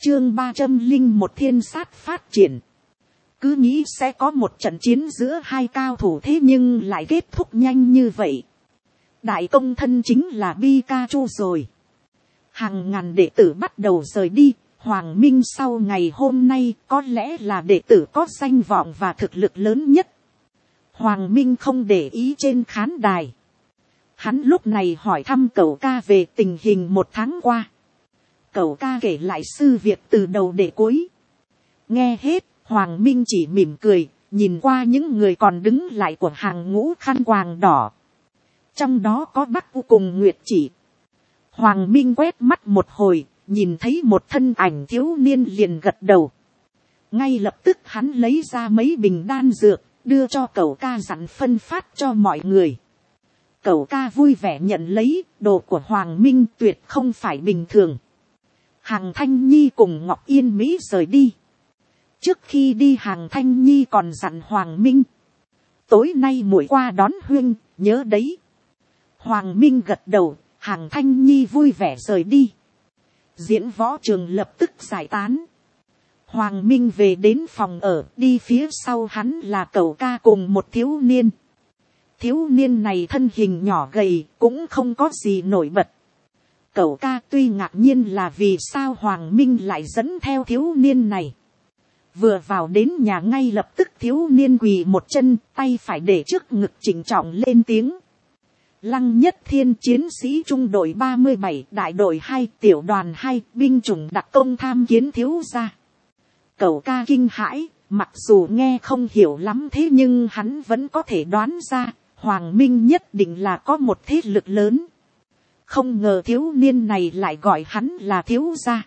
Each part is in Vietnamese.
Chương 301 thiên sát phát triển. Cứ nghĩ sẽ có một trận chiến giữa hai cao thủ, thế nhưng lại kết thúc nhanh như vậy. Đại công thân chính là Pikachu rồi. Hàng ngàn đệ tử bắt đầu rời đi. Hoàng Minh sau ngày hôm nay có lẽ là đệ tử có danh vọng và thực lực lớn nhất. Hoàng Minh không để ý trên khán đài. Hắn lúc này hỏi thăm cậu ca về tình hình một tháng qua. Cậu ca kể lại sự việc từ đầu để cuối. Nghe hết, Hoàng Minh chỉ mỉm cười, nhìn qua những người còn đứng lại của hàng ngũ khăn quàng đỏ. Trong đó có Bắc U cùng Nguyệt Chỉ. Hoàng Minh quét mắt một hồi, nhìn thấy một thân ảnh thiếu niên liền gật đầu. Ngay lập tức hắn lấy ra mấy bình đan dược, đưa cho cậu ca dặn phân phát cho mọi người. Cậu ca vui vẻ nhận lấy, đồ của Hoàng Minh tuyệt không phải bình thường. Hằng Thanh Nhi cùng Ngọc Yên Mỹ rời đi. Trước khi đi Hằng Thanh Nhi còn dặn Hoàng Minh. Tối nay muội qua đón huynh, nhớ đấy. Hoàng Minh gật đầu, Hằng Thanh Nhi vui vẻ rời đi. Diễn võ trường lập tức giải tán. Hoàng Minh về đến phòng ở, đi phía sau hắn là cậu ca cùng một thiếu niên. Thiếu niên này thân hình nhỏ gầy, cũng không có gì nổi bật. Cậu ca tuy ngạc nhiên là vì sao Hoàng Minh lại dẫn theo thiếu niên này. Vừa vào đến nhà ngay lập tức thiếu niên quỳ một chân, tay phải để trước ngực chỉnh trọng lên tiếng. Lăng Nhất Thiên, chiến sĩ trung đội 37, đại đội 2, tiểu đoàn 2, binh chủng đặc công tham kiến thiếu gia. Cậu ca kinh hãi, mặc dù nghe không hiểu lắm thế nhưng hắn vẫn có thể đoán ra, Hoàng Minh nhất định là có một thế lực lớn. Không ngờ thiếu niên này lại gọi hắn là thiếu gia.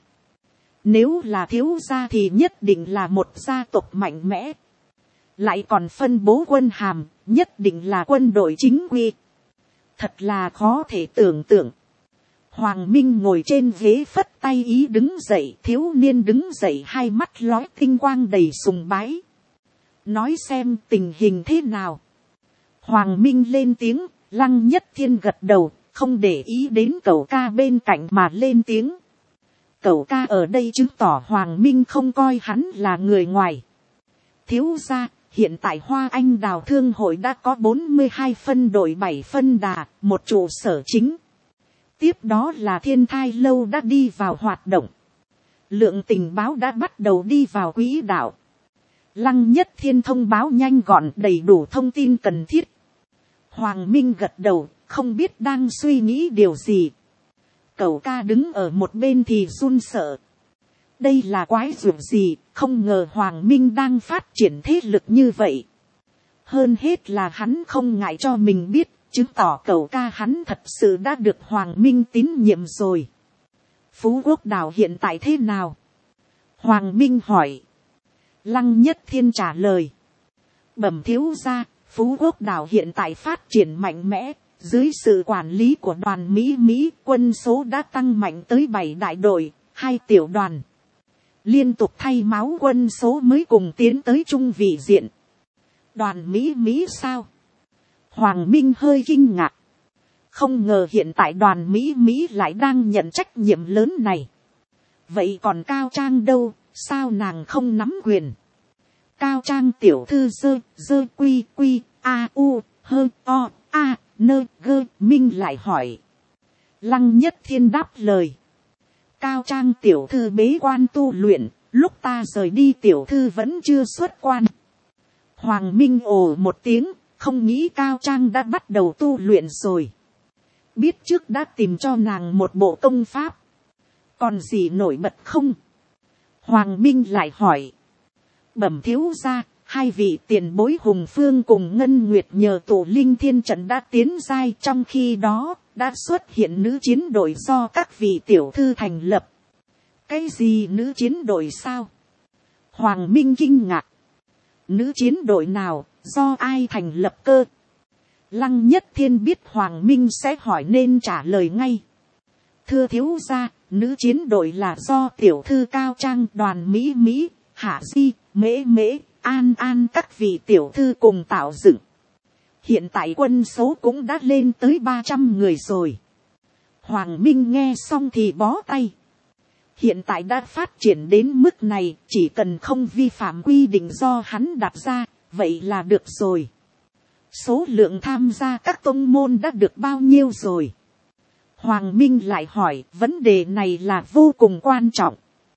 Nếu là thiếu gia thì nhất định là một gia tộc mạnh mẽ. Lại còn phân bố quân hàm, nhất định là quân đội chính quy. Thật là khó thể tưởng tượng. Hoàng Minh ngồi trên ghế phất tay ý đứng dậy. Thiếu niên đứng dậy, hai mắt lóe tinh quang đầy sùng bái. Nói xem tình hình thế nào. Hoàng Minh lên tiếng. Lăng Nhất Thiên gật đầu, không để ý đến cậu ca bên cạnh mà lên tiếng. Cậu ca ở đây chứng tỏ Hoàng Minh không coi hắn là người ngoài. Thiếu gia, hiện tại Hoa Anh Đào Thương hội đã có 42 phân đội 7 phân đà, một trụ sở chính. Tiếp đó là Thiên Thai Lâu đã đi vào hoạt động. Lượng tình báo đã bắt đầu đi vào quỹ đạo. Lăng Nhất Thiên thông báo nhanh gọn đầy đủ thông tin cần thiết. Hoàng Minh gật đầu, không biết đang suy nghĩ điều gì. Cậu ca đứng ở một bên thì run sợ. Đây là quái dược gì, không ngờ Hoàng Minh đang phát triển thế lực như vậy. Hơn hết là hắn không ngại cho mình biết, chứng tỏ cậu ca hắn thật sự đã được Hoàng Minh tín nhiệm rồi. Phú Quốc đảo hiện tại thế nào? Hoàng Minh hỏi. Lăng Nhất Thiên trả lời. Bẩm thiếu gia, Phú Quốc đảo hiện tại phát triển mạnh mẽ. Dưới sự quản lý của đoàn Mỹ, quân số đã tăng mạnh tới 7 đại đội, 2 tiểu đoàn. Liên tục thay máu quân số mới cùng tiến tới trung vị diện. Đoàn Mỹ sao? Hoàng Minh hơi kinh ngạc. Không ngờ hiện tại đoàn Mỹ lại đang nhận trách nhiệm lớn này. Vậy còn Cao Trang đâu, sao nàng không nắm quyền? Cao Trang tiểu thư dơ quy a u hơ o a nơ gơ Minh lại hỏi. Lăng Nhất Thiên đáp lời. Cao Trang tiểu thư bế quan tu luyện, lúc ta rời đi tiểu thư vẫn chưa xuất quan. Hoàng Minh ồ một tiếng, không nghĩ Cao Trang đã bắt đầu tu luyện rồi. Biết trước đã tìm cho nàng một bộ công pháp. Còn gì nổi bật không? Hoàng Minh lại hỏi. Bẩm thiếu gia, hai vị tiền bối Hùng Phương cùng Ngân Nguyệt nhờ tổ linh thiên trận đã tiến giai, trong khi đó đã xuất hiện nữ chiến đội do các vị tiểu thư thành lập. Cái gì nữ chiến đội sao? Hoàng Minh kinh ngạc. Nữ chiến đội nào, do ai thành lập cơ? Lăng Nhất Thiên biết Hoàng Minh sẽ hỏi nên trả lời ngay. Thưa thiếu gia, nữ chiến đội là do tiểu thư Cao Trang, đoàn Mỹ, Hạ Di, Mễ, An các vị tiểu thư cùng tạo dựng. Hiện tại quân số cũng đã lên tới 300 người rồi. Hoàng Minh nghe xong thì bó tay. Hiện tại đã phát triển đến mức này, chỉ cần không vi phạm quy định do hắn đặt ra, vậy là được rồi. Số lượng tham gia các tông môn đã được bao nhiêu rồi? Hoàng Minh lại hỏi, vấn đề này là vô cùng quan trọng.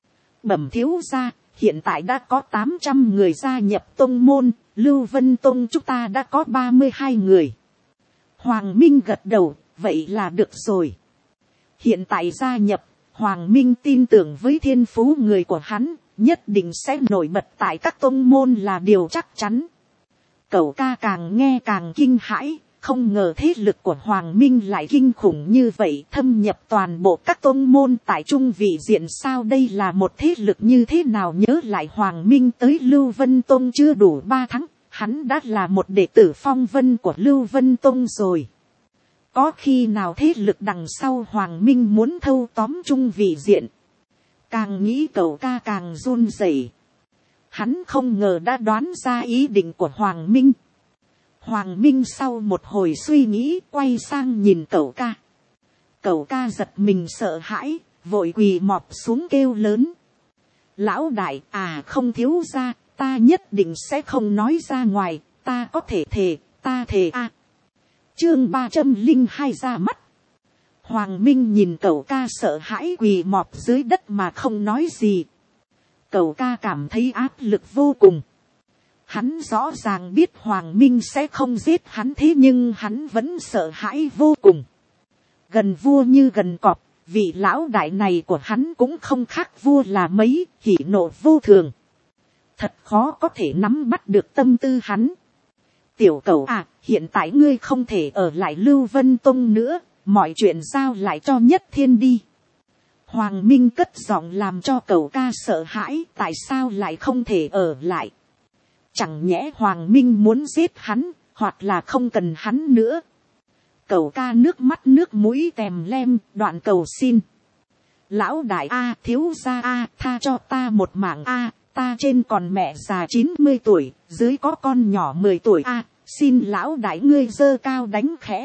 Bẩm thiếu gia, hiện tại đã có 800 người gia nhập tông môn, Lưu Vân Tông chúng ta đã có 32 người. Hoàng Minh gật đầu, vậy là được rồi. Hiện tại gia nhập, Hoàng Minh tin tưởng với thiên phú người của hắn, nhất định sẽ nổi bật tại các tông môn là điều chắc chắn. Cậu ca càng nghe càng kinh hãi, không ngờ thế lực của Hoàng Minh lại kinh khủng như vậy, thâm nhập toàn bộ các tông môn tại Trung Vị Diện. Sao đây là một thế lực như thế nào? Nhớ lại Hoàng Minh tới Lưu Vân Tông chưa đủ 3 tháng, hắn đã là một đệ tử phong vân của Lưu Vân Tông rồi. Có khi nào thế lực đằng sau Hoàng Minh muốn thâu tóm Trung Vị Diện? Càng nghĩ cậu ca càng run rẩy. Hắn không ngờ đã đoán ra ý định của Hoàng Minh. Hoàng Minh sau một hồi suy nghĩ quay sang nhìn cậu ca. Cậu ca giật mình sợ hãi, vội quỳ mọp xuống kêu lớn. Lão đại, không thiếu gia, ta nhất định sẽ không nói ra ngoài, ta có thể thề, ta thề Chương 302 ra mắt. Hoàng Minh nhìn cậu ca sợ hãi quỳ mọp dưới đất mà không nói gì. Cậu ca cảm thấy áp lực vô cùng. Hắn rõ ràng biết Hoàng Minh sẽ không giết hắn, thế nhưng hắn vẫn sợ hãi vô cùng. Gần vua như gần cọp, vị lão đại này của hắn cũng không khác vua là mấy, hỉ nộ vô thường. Thật khó có thể nắm bắt được tâm tư hắn. Tiểu cẩu hiện tại ngươi không thể ở lại Lưu Vân Tông nữa, mọi chuyện giao lại cho Nhất Thiên đi. Hoàng Minh cất giọng làm cho cậu ca sợ hãi, tại sao lại không thể ở lại? Chẳng nhẽ Hoàng Minh muốn giết hắn, hoặc là không cần hắn nữa. Cậu ca nước mắt nước mũi tèm lem, đoạn cầu xin. Lão đại thiếu gia tha cho ta một mạng ta trên còn mẹ già 90 tuổi, dưới có con nhỏ 10 tuổi xin lão đại ngươi giơ cao đánh khẽ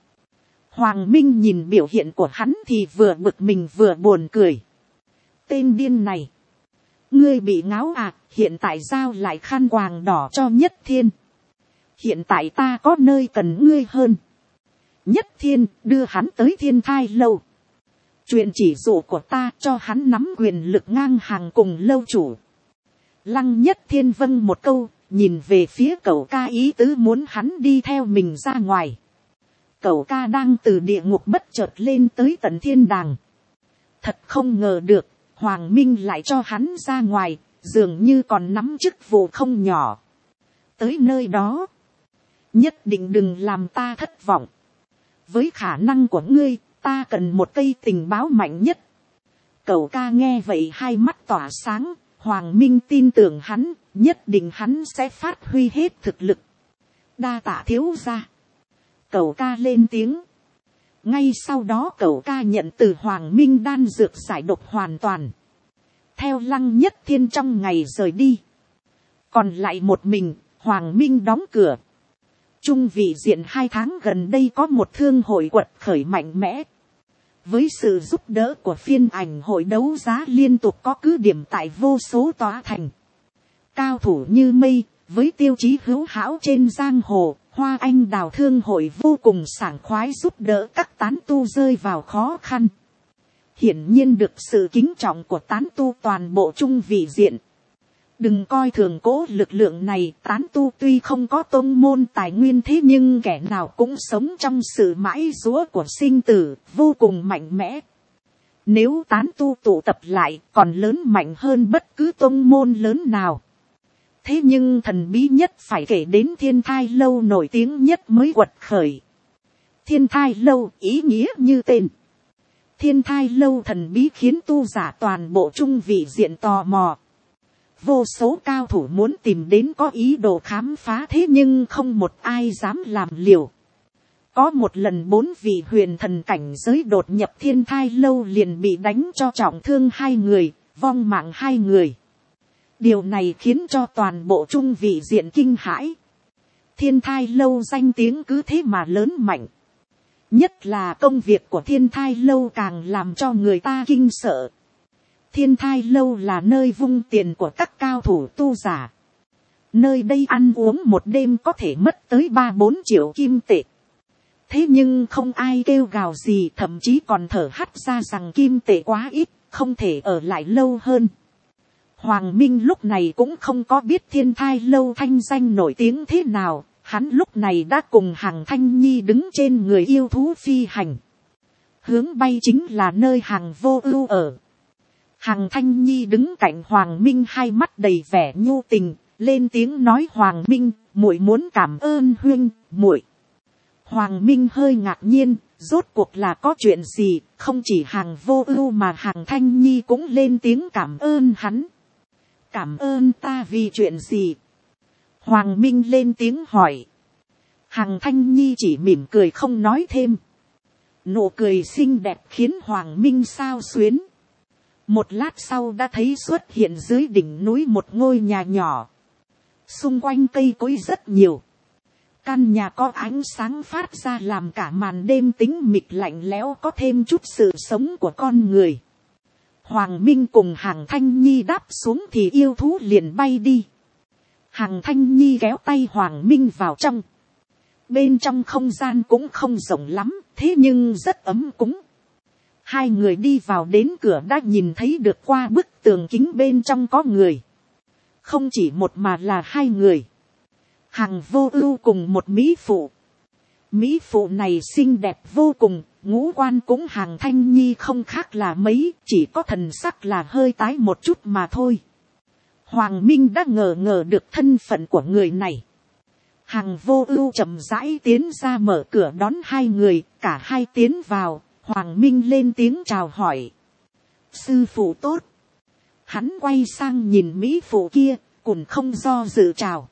Hoàng Minh nhìn biểu hiện của hắn thì vừa bực mình vừa buồn cười. Tên điên này, ngươi bị ngáo hiện tại giao lại khăn quàng đỏ cho Nhất Thiên. Hiện tại ta có nơi cần ngươi hơn. Nhất Thiên đưa hắn tới Thiên Thai Lâu. Chuyện chỉ dụ của ta cho hắn nắm quyền lực ngang hàng cùng lâu chủ. Lăng Nhất Thiên vâng một câu, nhìn về phía cậu ca ý tứ muốn hắn đi theo mình ra ngoài. Cậu ca đang từ địa ngục bất chợt lên tới tận thiên đàng. Thật không ngờ được, Hoàng Minh lại cho hắn ra ngoài, dường như còn nắm chức vụ không nhỏ. Tới nơi đó, nhất định đừng làm ta thất vọng. Với khả năng của ngươi, ta cần một cây tình báo mạnh nhất. Cậu ca nghe vậy hai mắt tỏa sáng, Hoàng Minh tin tưởng hắn, nhất định hắn sẽ phát huy hết thực lực. Đa tạ thiếu gia. Cậu ca lên tiếng. Ngay sau đó cậu ca nhận từ Hoàng Minh đan dược giải độc hoàn toàn. Theo Lăng Nhất Thiên trong ngày rời đi. Còn lại một mình, Hoàng Minh đóng cửa. Trung Vị Diện 2 tháng gần đây có một thương hội quật khởi mạnh mẽ. Với sự giúp đỡ của phiên ảnh hội đấu giá liên tục có cứ điểm tại vô số tòa thành. Cao thủ như mây, với tiêu chí hữu hảo trên giang hồ, Hoa Anh Đào thương hội vô cùng sảng khoái giúp đỡ các tán tu rơi vào khó khăn. Hiển nhiên được sự kính trọng của tán tu toàn bộ Trung Vị Diện. Đừng coi thường cố lực lượng này, tán tu tuy không có tôn môn tài nguyên thế nhưng kẻ nào cũng sống trong sự mãi giũa của sinh tử, vô cùng mạnh mẽ. Nếu tán tu tụ tập lại, còn lớn mạnh hơn bất cứ tôn môn lớn nào. Thế nhưng thần bí nhất phải kể đến Thiên Thai Lâu nổi tiếng nhất mới quật khởi. Thiên Thai Lâu ý nghĩa như tên. Thiên Thai Lâu thần bí khiến tu giả toàn bộ Trung Vị Diện tò mò. Vô số cao thủ muốn tìm đến có ý đồ khám phá thế nhưng không một ai dám làm liều. Có một lần 4 vị huyền thần cảnh giới đột nhập Thiên Thai Lâu liền bị đánh cho trọng thương 2 người, vong mạng 2 người. Điều này khiến cho toàn bộ Trung Vị Diện kinh hãi. Thiên Thai Lâu danh tiếng cứ thế mà lớn mạnh. Nhất là công việc của Thiên Thai Lâu càng làm cho người ta kinh sợ. Thiên Thai Lâu là nơi vung tiền của các cao thủ tu giả. Nơi đây ăn uống một đêm có thể mất tới 3-4 triệu kim tệ. Thế nhưng không ai kêu gào gì, thậm chí còn thở hắt ra rằng kim tệ quá ít, không thể ở lại lâu hơn. Hoàng Minh lúc này cũng không có biết Thiên Thai Lâu thanh danh nổi tiếng thế nào, hắn lúc này đã cùng Hằng Thanh Nhi đứng trên người yêu thú phi hành. Hướng bay chính là nơi Hằng Vô Ưu ở. Hằng Thanh Nhi đứng cạnh Hoàng Minh, hai mắt đầy vẻ nhu tình, lên tiếng nói: Hoàng Minh, muội muốn cảm ơn huynh, muội. Hoàng Minh hơi ngạc nhiên, rốt cuộc là có chuyện gì? Không chỉ Hằng Vô Ưu mà Hằng Thanh Nhi cũng lên tiếng cảm ơn hắn. Cảm ơn ta vì chuyện gì? Hoàng Minh lên tiếng hỏi. Hằng Thanh Nhi chỉ mỉm cười không nói thêm. Nụ cười xinh đẹp khiến Hoàng Minh xao xuyến. Một lát sau đã thấy xuất hiện dưới đỉnh núi một ngôi nhà nhỏ. Xung quanh cây cối rất nhiều. Căn nhà có ánh sáng phát ra làm cả màn đêm tĩnh mịch lạnh lẽo có thêm chút sự sống của con người. Hoàng Minh cùng Hằng Thanh Nhi đáp xuống thì yêu thú liền bay đi. Hằng Thanh Nhi kéo tay Hoàng Minh vào trong. Bên trong không gian cũng không rộng lắm, thế nhưng rất ấm cúng. Hai người đi vào đến cửa đã nhìn thấy được qua bức tường kính bên trong có người. Không chỉ một mà là hai người. Hằng Vô Ưu cùng một mỹ phụ. Mỹ phụ này xinh đẹp vô cùng, ngũ quan cũng Hằng Thanh Nhi không khác là mấy, chỉ có thần sắc là hơi tái một chút mà thôi. Hoàng Minh đã ngờ được thân phận của người này. Hằng Vô Ưu chậm rãi tiến ra mở cửa đón hai người, cả hai tiến vào. Hoàng Minh lên tiếng chào hỏi. Sư phụ tốt. Hắn quay sang nhìn mỹ phụ kia, cũng không do dự chào.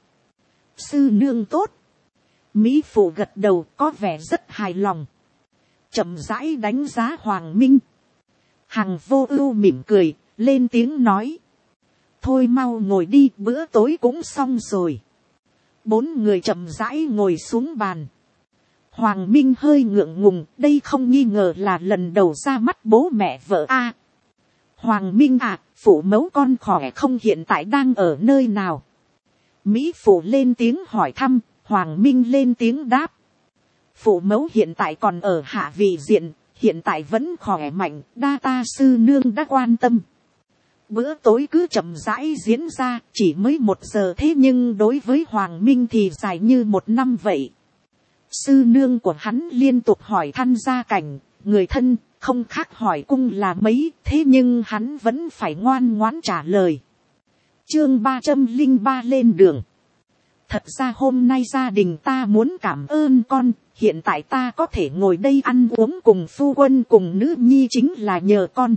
Sư nương tốt. Mỹ phụ gật đầu có vẻ rất hài lòng. Chậm rãi đánh giá Hoàng Minh. Hằng Vô Ưu mỉm cười, lên tiếng nói. Thôi mau ngồi đi, bữa tối cũng xong rồi. Bốn người chậm rãi ngồi xuống bàn. Hoàng Minh hơi ngượng ngùng, đây không nghi ngờ là lần đầu ra mắt bố mẹ vợ a. Hoàng Minh à, phụ mẫu con khỏe không, hiện tại đang ở nơi nào? Mỹ phụ lên tiếng hỏi thăm, Hoàng Minh lên tiếng đáp. Phụ mẫu hiện tại còn ở Hạ Vị Diện, hiện tại vẫn khỏe mạnh, đa ta sư nương đã quan tâm. Bữa tối cứ chậm rãi diễn ra, chỉ mới 1 giờ thế nhưng đối với Hoàng Minh thì dài như 1 năm vậy. Sư nương của hắn liên tục hỏi thăm gia cảnh, người thân, không khác hỏi cung là mấy, thế nhưng hắn vẫn phải ngoan ngoãn trả lời. Chương 303 lên đường. Thật ra hôm nay gia đình ta muốn cảm ơn con, hiện tại ta có thể ngồi đây ăn uống cùng phu quân cùng nữ nhi chính là nhờ con.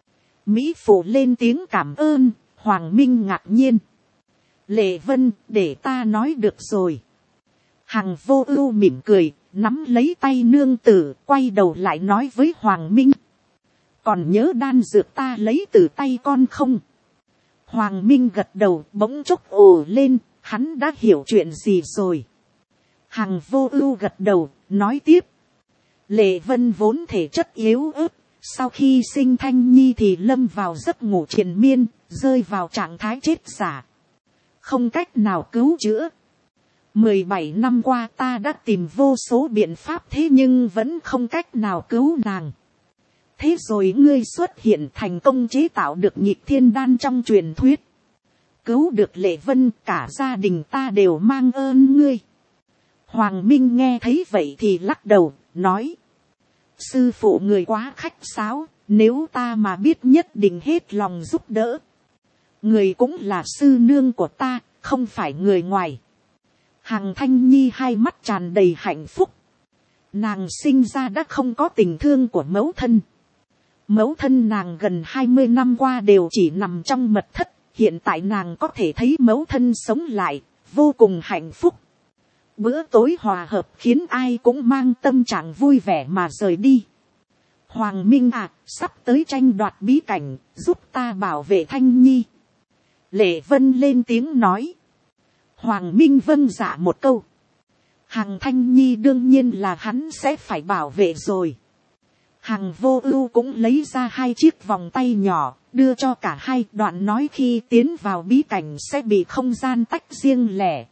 Mỹ phụ lên tiếng cảm ơn, Hoàng Minh ngạc nhiên. Lệ Vân, để ta nói được rồi. Hằng Vô Ưu mỉm cười, nắm lấy tay nương tử, quay đầu lại nói với Hoàng Minh. Còn nhớ đan dược ta lấy từ tay con không? Hoàng Minh gật đầu, bỗng chốc ồ lên, hắn đã hiểu chuyện gì rồi. Hằng Vô Ưu gật đầu, nói tiếp. Lệ Vân vốn thể chất yếu ớt, sau khi sinh Thanh Nhi thì lâm vào giấc ngủ triền miên, rơi vào trạng thái chết giả. Không cách nào cứu chữa. 17 năm qua ta đã tìm vô số biện pháp thế nhưng vẫn không cách nào cứu nàng. Thế rồi ngươi xuất hiện thành công chế tạo được nhịp thiên đan trong truyền thuyết. Cứu được Lệ Vân, cả gia đình ta đều mang ơn ngươi. Hoàng Minh nghe thấy vậy thì lắc đầu, nói. Sư phụ người quá khách sáo, nếu ta mà biết nhất định hết lòng giúp đỡ. Người cũng là sư nương của ta, không phải người ngoài. Hằng Thanh Nhi hai mắt tràn đầy hạnh phúc. Nàng sinh ra đã không có tình thương của mẫu thân. Mẫu thân nàng gần 20 năm qua đều chỉ nằm trong mật thất. Hiện tại nàng có thể thấy mẫu thân sống lại, vô cùng hạnh phúc. Bữa tối hòa hợp khiến ai cũng mang tâm trạng vui vẻ mà rời đi. Hoàng Minh à, sắp tới tranh đoạt bí cảnh, giúp ta bảo vệ Thanh Nhi. Lệ Vân lên tiếng nói. Hoàng Minh vâng dạ một câu. Hằng Thanh Nhi đương nhiên là hắn sẽ phải bảo vệ rồi. Hằng Vô Ưu cũng lấy ra 2 chiếc vòng tay nhỏ, đưa cho cả hai. Đoạn nói khi tiến vào bí cảnh sẽ bị không gian tách riêng lẻ.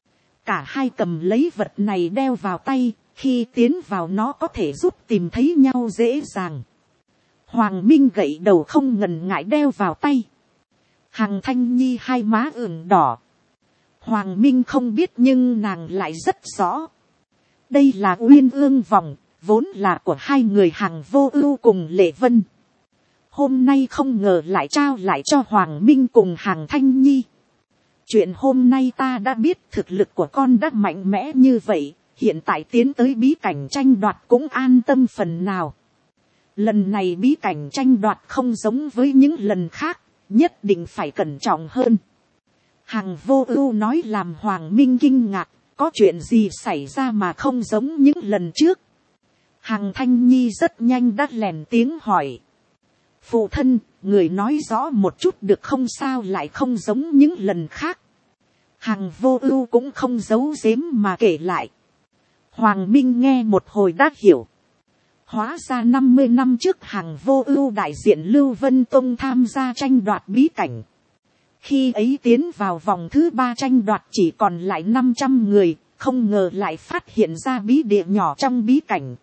Cả hai cầm lấy vật này đeo vào tay, khi tiến vào nó có thể giúp tìm thấy nhau dễ dàng. Hoàng Minh gậy đầu không ngần ngại đeo vào tay. Hằng Thanh Nhi hai má ửng đỏ. Hoàng Minh không biết nhưng nàng lại rất rõ. Đây là Uyên Ương vòng, vốn là của hai người Hằng Vô Ưu cùng Lệ Vân. Hôm nay không ngờ lại trao lại cho Hoàng Minh cùng Hằng Thanh Nhi. Chuyện hôm nay ta đã biết thực lực của con đã mạnh mẽ như vậy, hiện tại tiến tới bí cảnh tranh đoạt cũng an tâm phần nào. Lần này bí cảnh tranh đoạt không giống với những lần khác, nhất định phải cẩn trọng hơn. Hằng Vô Ưu nói làm Hoàng Minh kinh ngạc, có chuyện gì xảy ra mà không giống những lần trước. Hằng Thanh Nhi rất nhanh đã lèn tiếng hỏi. Phụ thân, người nói rõ một chút được không, sao lại không giống những lần khác. Hằng Vô Ưu cũng không giấu giếm mà kể lại. Hoàng Minh nghe một hồi đã hiểu. Hóa ra 50 năm trước Hằng Vô Ưu đại diện Lưu Vân Tông tham gia tranh đoạt bí cảnh. Khi ấy tiến vào vòng thứ 3 tranh đoạt chỉ còn lại 500 người, không ngờ lại phát hiện ra bí địa nhỏ trong bí cảnh.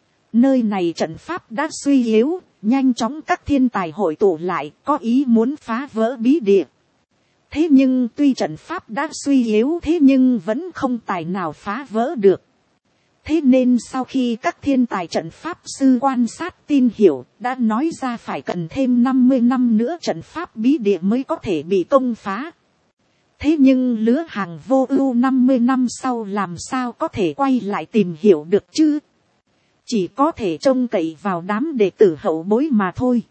Nơi này trận pháp đã suy yếu, nhanh chóng các thiên tài hội tụ lại, có ý muốn phá vỡ bí địa. Thế nhưng tuy trận pháp đã suy yếu thế nhưng vẫn không tài nào phá vỡ được. Thế nên sau khi các thiên tài trận pháp sư quan sát tin hiểu, đã nói ra phải cần thêm 50 năm nữa trận pháp bí địa mới có thể bị công phá. Thế nhưng lứa Hằng Vô Ưu 50 năm sau làm sao có thể quay lại tìm hiểu được chứ? Chỉ có thể trông cậy vào đám đệ tử hậu bối mà thôi.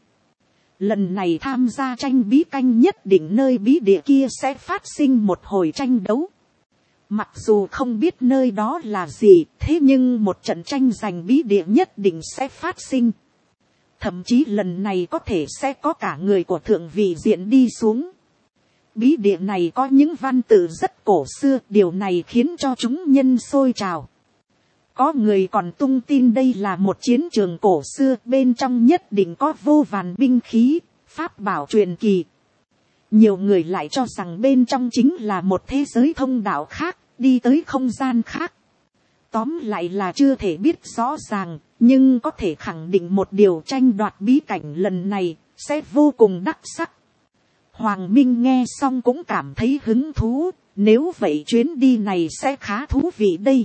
Lần này tham gia tranh bí canh nhất định nơi bí địa kia sẽ phát sinh một hồi tranh đấu. Mặc dù không biết nơi đó là gì, thế nhưng một trận tranh giành bí địa nhất định sẽ phát sinh. Thậm chí lần này có thể sẽ có cả người của thượng vị diện đi xuống. Bí địa này có những văn tự rất cổ xưa, điều này khiến cho chúng nhân sôi trào. Có người còn tung tin đây là một chiến trường cổ xưa, bên trong nhất định có vô vàn binh khí, pháp bảo truyền kỳ. Nhiều người lại cho rằng bên trong chính là một thế giới thông đạo khác, đi tới không gian khác. Tóm lại là chưa thể biết rõ ràng, nhưng có thể khẳng định một điều, tranh đoạt bí cảnh lần này sẽ vô cùng đắc sắc. Hoàng Minh nghe xong cũng cảm thấy hứng thú, nếu vậy chuyến đi này sẽ khá thú vị đây.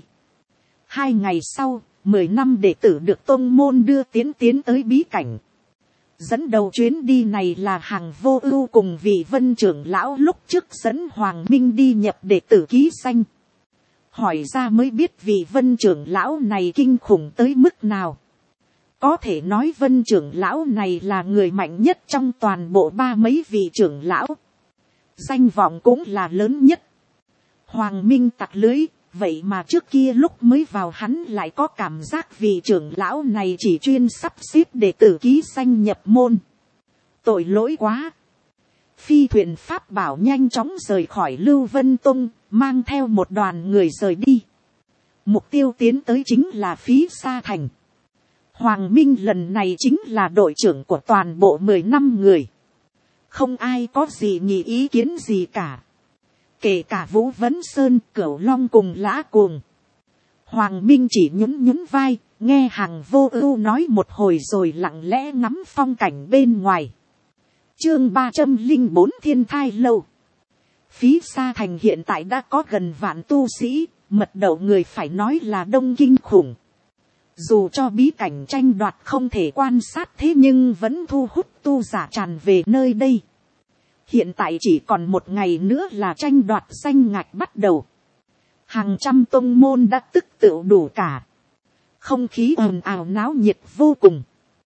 2 ngày sau, 10 năm đệ tử được tông môn đưa tiến tới bí cảnh. Dẫn đầu chuyến đi này là Hằng Vô Ưu cùng vị Vân trưởng lão lúc trước dẫn Hoàng Minh đi nhập đệ tử ký danh. Hỏi ra mới biết vị Vân trưởng lão này kinh khủng tới mức nào. Có thể nói Vân trưởng lão này là người mạnh nhất trong toàn bộ 3 mấy vị trưởng lão. Danh vọng cũng là lớn nhất. Hoàng Minh tặc lưới, vậy mà trước kia lúc mới vào hắn lại có cảm giác vị trưởng lão này chỉ chuyên sắp xếp đệ tử ký danh nhập môn. Tội lỗi quá. Phi thuyền pháp bảo nhanh chóng rời khỏi Lưu Vân Tông, mang theo một đoàn người rời đi. Mục tiêu tiến tới chính là Phí Sa Thành. Hoàng Minh lần này chính là đội trưởng của toàn bộ 10 năm người. Không ai có gì nhị ý kiến gì cả. Kể cả Vũ Vấn Sơn, Cửu Long cùng Lã Cuồng. Hoàng Minh chỉ nhún vai, nghe Hằng Vô Ưu nói một hồi rồi lặng lẽ ngắm phong cảnh bên ngoài. Chương 304 Thiên Thai Lâu. Phí Sa Thành hiện tại đã có gần vạn tu sĩ, mật độ người phải nói là đông kinh khủng. Dù cho bí cảnh tranh đoạt không thể quan sát thế nhưng vẫn thu hút tu giả tràn về nơi đây. Hiện tại chỉ còn 1 ngày nữa là tranh đoạt danh ngạch bắt đầu. Hàng trăm tông môn đã tức tựu đủ cả. Không khí ồn ào náo nhiệt vô cùng.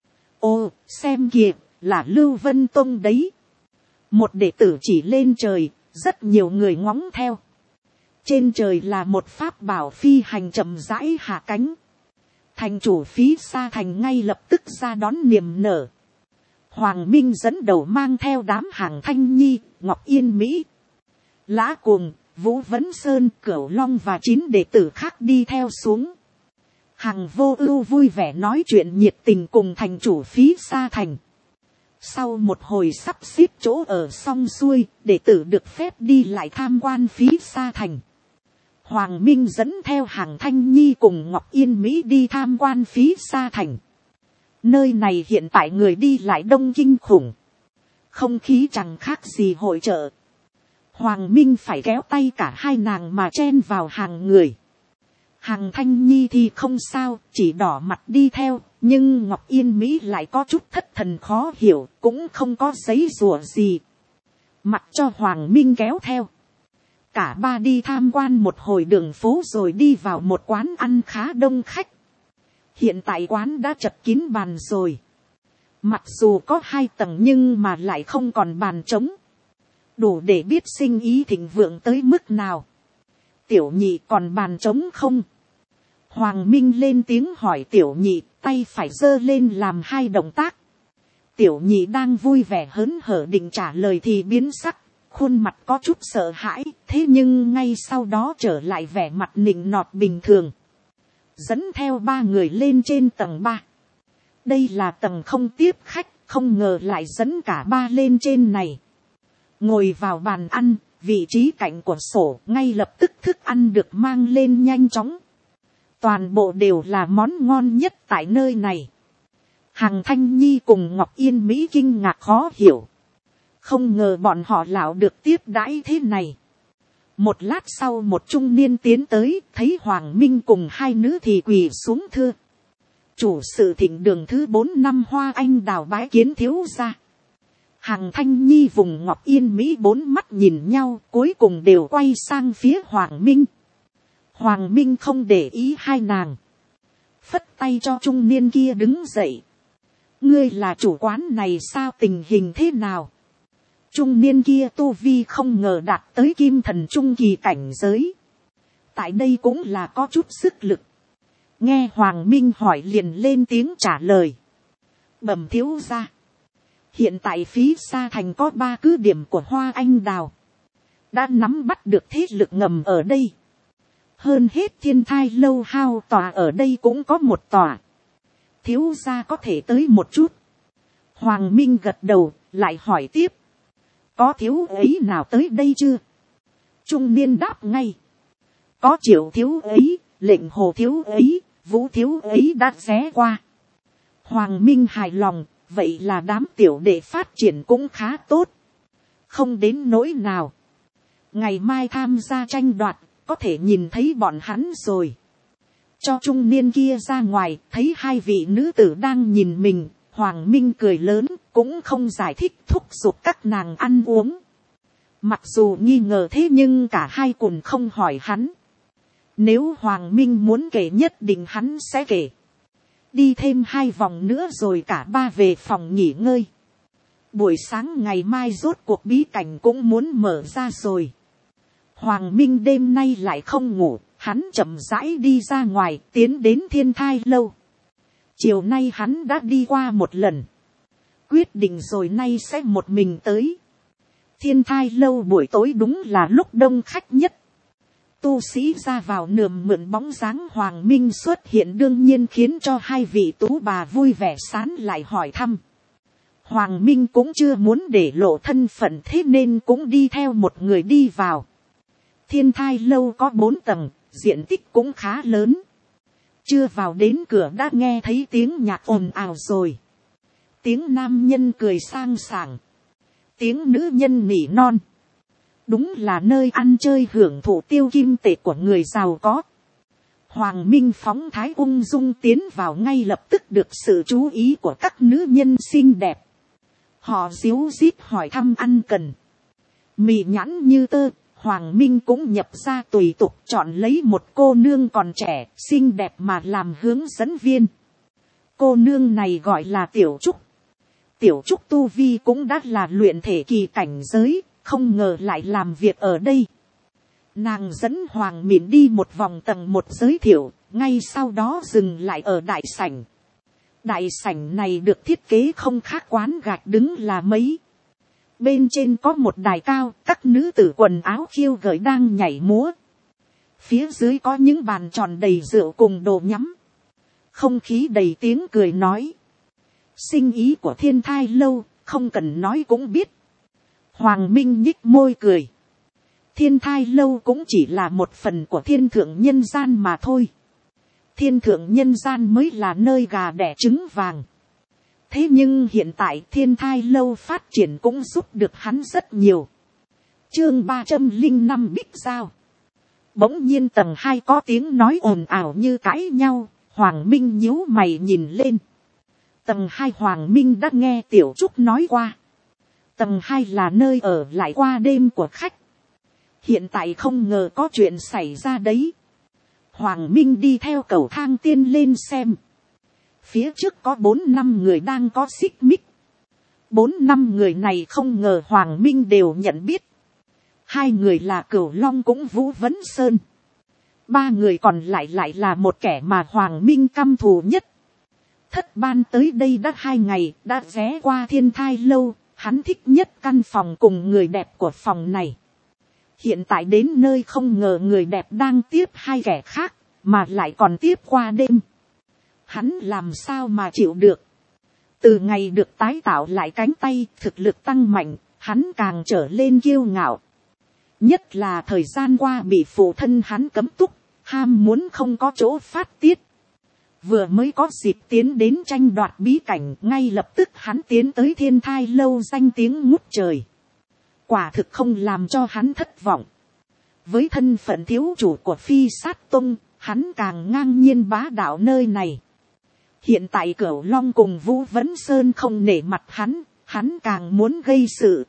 Ô, xem kìa, là Lưu Vân Tông đấy. Một đệ tử chỉ lên trời, rất nhiều người ngóng theo. Trên trời là một pháp bảo phi hành chậm rãi hạ cánh. Thành chủ Phí Sa Thành ngay lập tức ra đón niềm nở. Hoàng Minh dẫn đầu mang theo đám Hằng Thanh Nhi, Ngọc Yên Mỹ, Lã Cuồng, Vũ Vấn Sơn, Cửu Long và 9 đệ tử khác đi theo xuống. Hằng Vô Ưu vui vẻ nói chuyện nhiệt tình cùng thành chủ Phí Sa Thành. Sau một hồi sắp xếp chỗ ở xong xuôi, đệ tử được phép đi lại tham quan phí sa thành. Hoàng Minh dẫn theo Hằng Thanh Nhi cùng Ngọc Yên Mỹ đi tham quan phí sa thành. Nơi này hiện tại người đi lại đông kinh khủng. Không khí chẳng khác gì hội chợ. Hoàng Minh phải kéo tay cả hai nàng mà chen vào hàng người. Hằng Thanh Nhi thì không sao, chỉ đỏ mặt đi theo. Nhưng Ngọc Yên Mỹ lại có chút thất thần khó hiểu, cũng không có giấy rùa gì. Mặc cho Hoàng Minh kéo theo. Cả ba đi tham quan một hồi đường phố rồi đi vào một quán ăn khá đông khách. Hiện tại quán đã chật kín bàn rồi. Mặc dù có 2 tầng nhưng mà lại không còn bàn trống. Đủ để biết sinh ý thịnh vượng tới mức nào. Tiểu Nhị còn bàn trống không? Hoàng Minh lên tiếng hỏi Tiểu Nhị, tay phải giơ lên làm 2 động tác. Tiểu Nhị đang vui vẻ hớn hở định trả lời thì biến sắc, khuôn mặt có chút sợ hãi, thế nhưng ngay sau đó trở lại vẻ mặt nịnh nọt bình thường. Dẫn theo 3 người lên trên tầng 3. Đây là tầng không tiếp khách, không ngờ lại dẫn cả 3 lên trên này. Ngồi vào bàn ăn, vị trí cạnh của sổ, ngay lập tức thức ăn được mang lên nhanh chóng. Toàn bộ đều là món ngon nhất tại nơi này. Hằng Thanh Nhi cùng Ngọc Yên Mỹ kinh ngạc khó hiểu. Không ngờ bọn họ lão được tiếp đãi thế này. Một lát sau một trung niên tiến tới, thấy Hoàng Minh cùng 2 nữ thì quỳ xuống thưa. Chủ sự Thịnh Đường thứ 4 năm Hoa Anh Đào bái kiến thiếu gia. Hằng Thanh Nhi vùng Ngọc Yên Mỹ 4 mắt nhìn nhau, cuối cùng đều quay sang phía Hoàng Minh. Hoàng Minh không để ý hai nàng. Phất tay cho trung niên kia đứng dậy. Ngươi là chủ quán này sao, tình hình thế nào? Trung niên kia tu vi không ngờ đạt tới kim thần trung kỳ cảnh giới. Tại đây cũng là có chút sức lực. Nghe Hoàng Minh hỏi liền lên tiếng trả lời. Bẩm thiếu gia. Hiện tại phí sa thành có 3 cứ điểm của Hoa Anh Đào. Đã nắm bắt được thế lực ngầm ở đây. Hơn hết Thiên Thai Lâu Hao tòa ở đây cũng có một tòa. Thiếu gia có thể tới một chút. Hoàng Minh gật đầu, lại hỏi tiếp. Có thiếu ấy nào tới đây chưa? Trung niên đáp ngay. Có Triệu thiếu ấy, Lệnh Hồ thiếu ấy, Vũ thiếu ấy đã ghé qua. Hoàng Minh hài lòng, vậy là đám tiểu đệ phát triển cũng khá tốt. Không đến nỗi nào. Ngày mai tham gia tranh đoạt, có thể nhìn thấy bọn hắn rồi. Cho trung niên kia ra ngoài, thấy 2 vị nữ tử đang nhìn mình, Hoàng Minh cười lớn, cũng không giải thích, thúc giục các nàng ăn uống. Mặc dù nghi ngờ thế nhưng cả hai cùng không hỏi hắn. Nếu Hoàng Minh muốn kể nhất định hắn sẽ kể. Đi thêm 2 vòng nữa rồi cả ba về phòng nghỉ ngơi. Buổi sáng ngày mai rốt cuộc bí cảnh cũng muốn mở ra rồi. Hoàng Minh đêm nay lại không ngủ, hắn chậm rãi đi ra ngoài, tiến đến Thiên Thai Lâu. Chiều nay hắn đã đi qua một lần. Quyết định rồi nay sẽ một mình tới. Thiên Thai Lâu buổi tối đúng là lúc đông khách nhất. Tu sĩ ra vào nườm mượn bóng dáng Hoàng Minh xuất hiện đương nhiên khiến cho 2 vị tú bà vui vẻ sán lại hỏi thăm. Hoàng Minh cũng chưa muốn để lộ thân phận thế nên cũng đi theo một người đi vào. Thiên Thai Lâu có 4 tầng, diện tích cũng khá lớn. Chưa vào đến cửa đã nghe thấy tiếng nhạc ồn ào rồi. Tiếng nam nhân cười sang sảng. Tiếng nữ nhân nỉ non. Đúng là nơi ăn chơi hưởng thụ tiêu kim tệ của người giàu có. Hoàng Minh phóng thái ung dung tiến vào ngay lập tức được sự chú ý của các nữ nhân xinh đẹp. Họ díu dít hỏi thăm ăn cần. Mị nhãn như tơ, Hoàng Minh cũng nhập ra tùy tục chọn lấy một cô nương còn trẻ, xinh đẹp mà làm hướng dẫn viên. Cô nương này gọi là Tiểu Trúc. Tiểu Trúc tu vi cũng đã là luyện thể kỳ cảnh giới, không ngờ lại làm việc ở đây. Nàng dẫn Hoàng Mịn đi một vòng tầng 1 giới thiệu, ngay sau đó dừng lại ở đại sảnh. Đại sảnh này được thiết kế không khác quán gạch đứng là mấy. Bên trên có một đài cao, các nữ tử quần áo khiêu gợi đang nhảy múa. Phía dưới có những bàn tròn đầy rượu cùng đồ nhắm. Không khí đầy tiếng cười nói. Sinh ý của Thiên Thai Lâu, không cần nói cũng biết. Hoàng Minh nhích môi cười. Thiên thai lâu cũng chỉ là một phần của thiên thượng nhân gian mà thôi. Thiên thượng nhân gian mới là nơi gà đẻ trứng vàng. Thế nhưng hiện tại thiên thai lâu phát triển cũng giúp được hắn rất nhiều. Chương 305 Bích Giao. Bỗng nhiên tầng 2 có tiếng nói ồn ào như cãi nhau. Hoàng Minh nhíu mày nhìn lên. Tầng 2 Hoàng Minh đã nghe Tiểu Trúc nói qua. Tầng 2 là nơi ở lại qua đêm của khách. Hiện tại không ngờ có chuyện xảy ra đấy. Hoàng Minh đi theo cầu thang tiên lên xem. Phía trước có 4-5 người đang có xích mích. 4-5 người này không ngờ Hoàng Minh đều nhận biết. 2 người là Cửu Long cũng Vũ Vấn Sơn. 3 người còn lại là một kẻ mà Hoàng Minh căm thù nhất. Thất Ban tới đây đã 2 ngày, đã ghé qua thiên thai lâu. Hắn thích nhất căn phòng cùng người đẹp của phòng này. Hiện tại đến nơi không ngờ người đẹp đang tiếp 2 kẻ khác, mà lại còn tiếp qua đêm. Hắn làm sao mà chịu được. Từ ngày được tái tạo lại cánh tay, thực lực tăng mạnh, hắn càng trở lên kiêu ngạo. Nhất là thời gian qua bị phụ thân hắn cấm túc, ham muốn không có chỗ phát tiết. Vừa mới có dịp tiến đến tranh đoạt bí cảnh, ngay lập tức hắn tiến tới thiên thai lâu danh tiếng ngút trời. Quả thực không làm cho hắn thất vọng. Với thân phận thiếu chủ của Phi Sát Tông, hắn càng ngang nhiên bá đạo nơi này. Hiện tại Cửu Long cùng Vũ Vấn Sơn không nể mặt hắn càng muốn gây sự.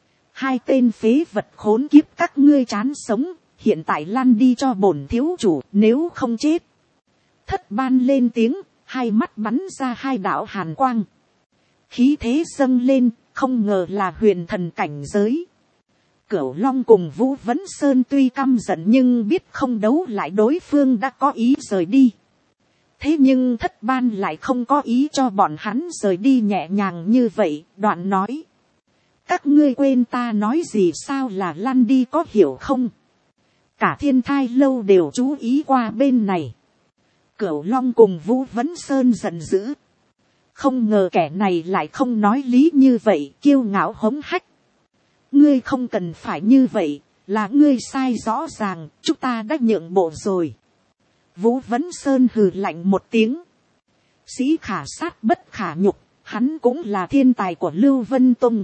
2 tên phế vật khốn kiếp các ngươi chán sống, hiện tại lăn đi cho bổn thiếu chủ, nếu không chết. Thất Ban lên tiếng, 2 mắt bắn ra 2 đạo hàn quang. Khí thế dâng lên, không ngờ là huyền thần cảnh giới. Cửu Long cùng Vũ Vấn Sơn tuy căm giận nhưng biết không đấu lại đối phương đã có ý rời đi. Thế nhưng Thất Ban lại không có ý cho bọn hắn rời đi nhẹ nhàng như vậy, đoạn nói. Các ngươi quên ta nói gì sao là lăn đi có hiểu không? Cả thiên thai lâu đều chú ý qua bên này. Cửu Long cùng Vũ Vấn Sơn giận dữ. Không ngờ kẻ này lại không nói lý như vậy, kiêu ngạo hống hách. Ngươi không cần phải như vậy, là ngươi sai rõ ràng, chúng ta đã nhượng bộ rồi. Vũ Vấn Sơn hừ lạnh một tiếng. Sĩ khả sát bất khả nhục, hắn cũng là thiên tài của Lưu Vân Tông.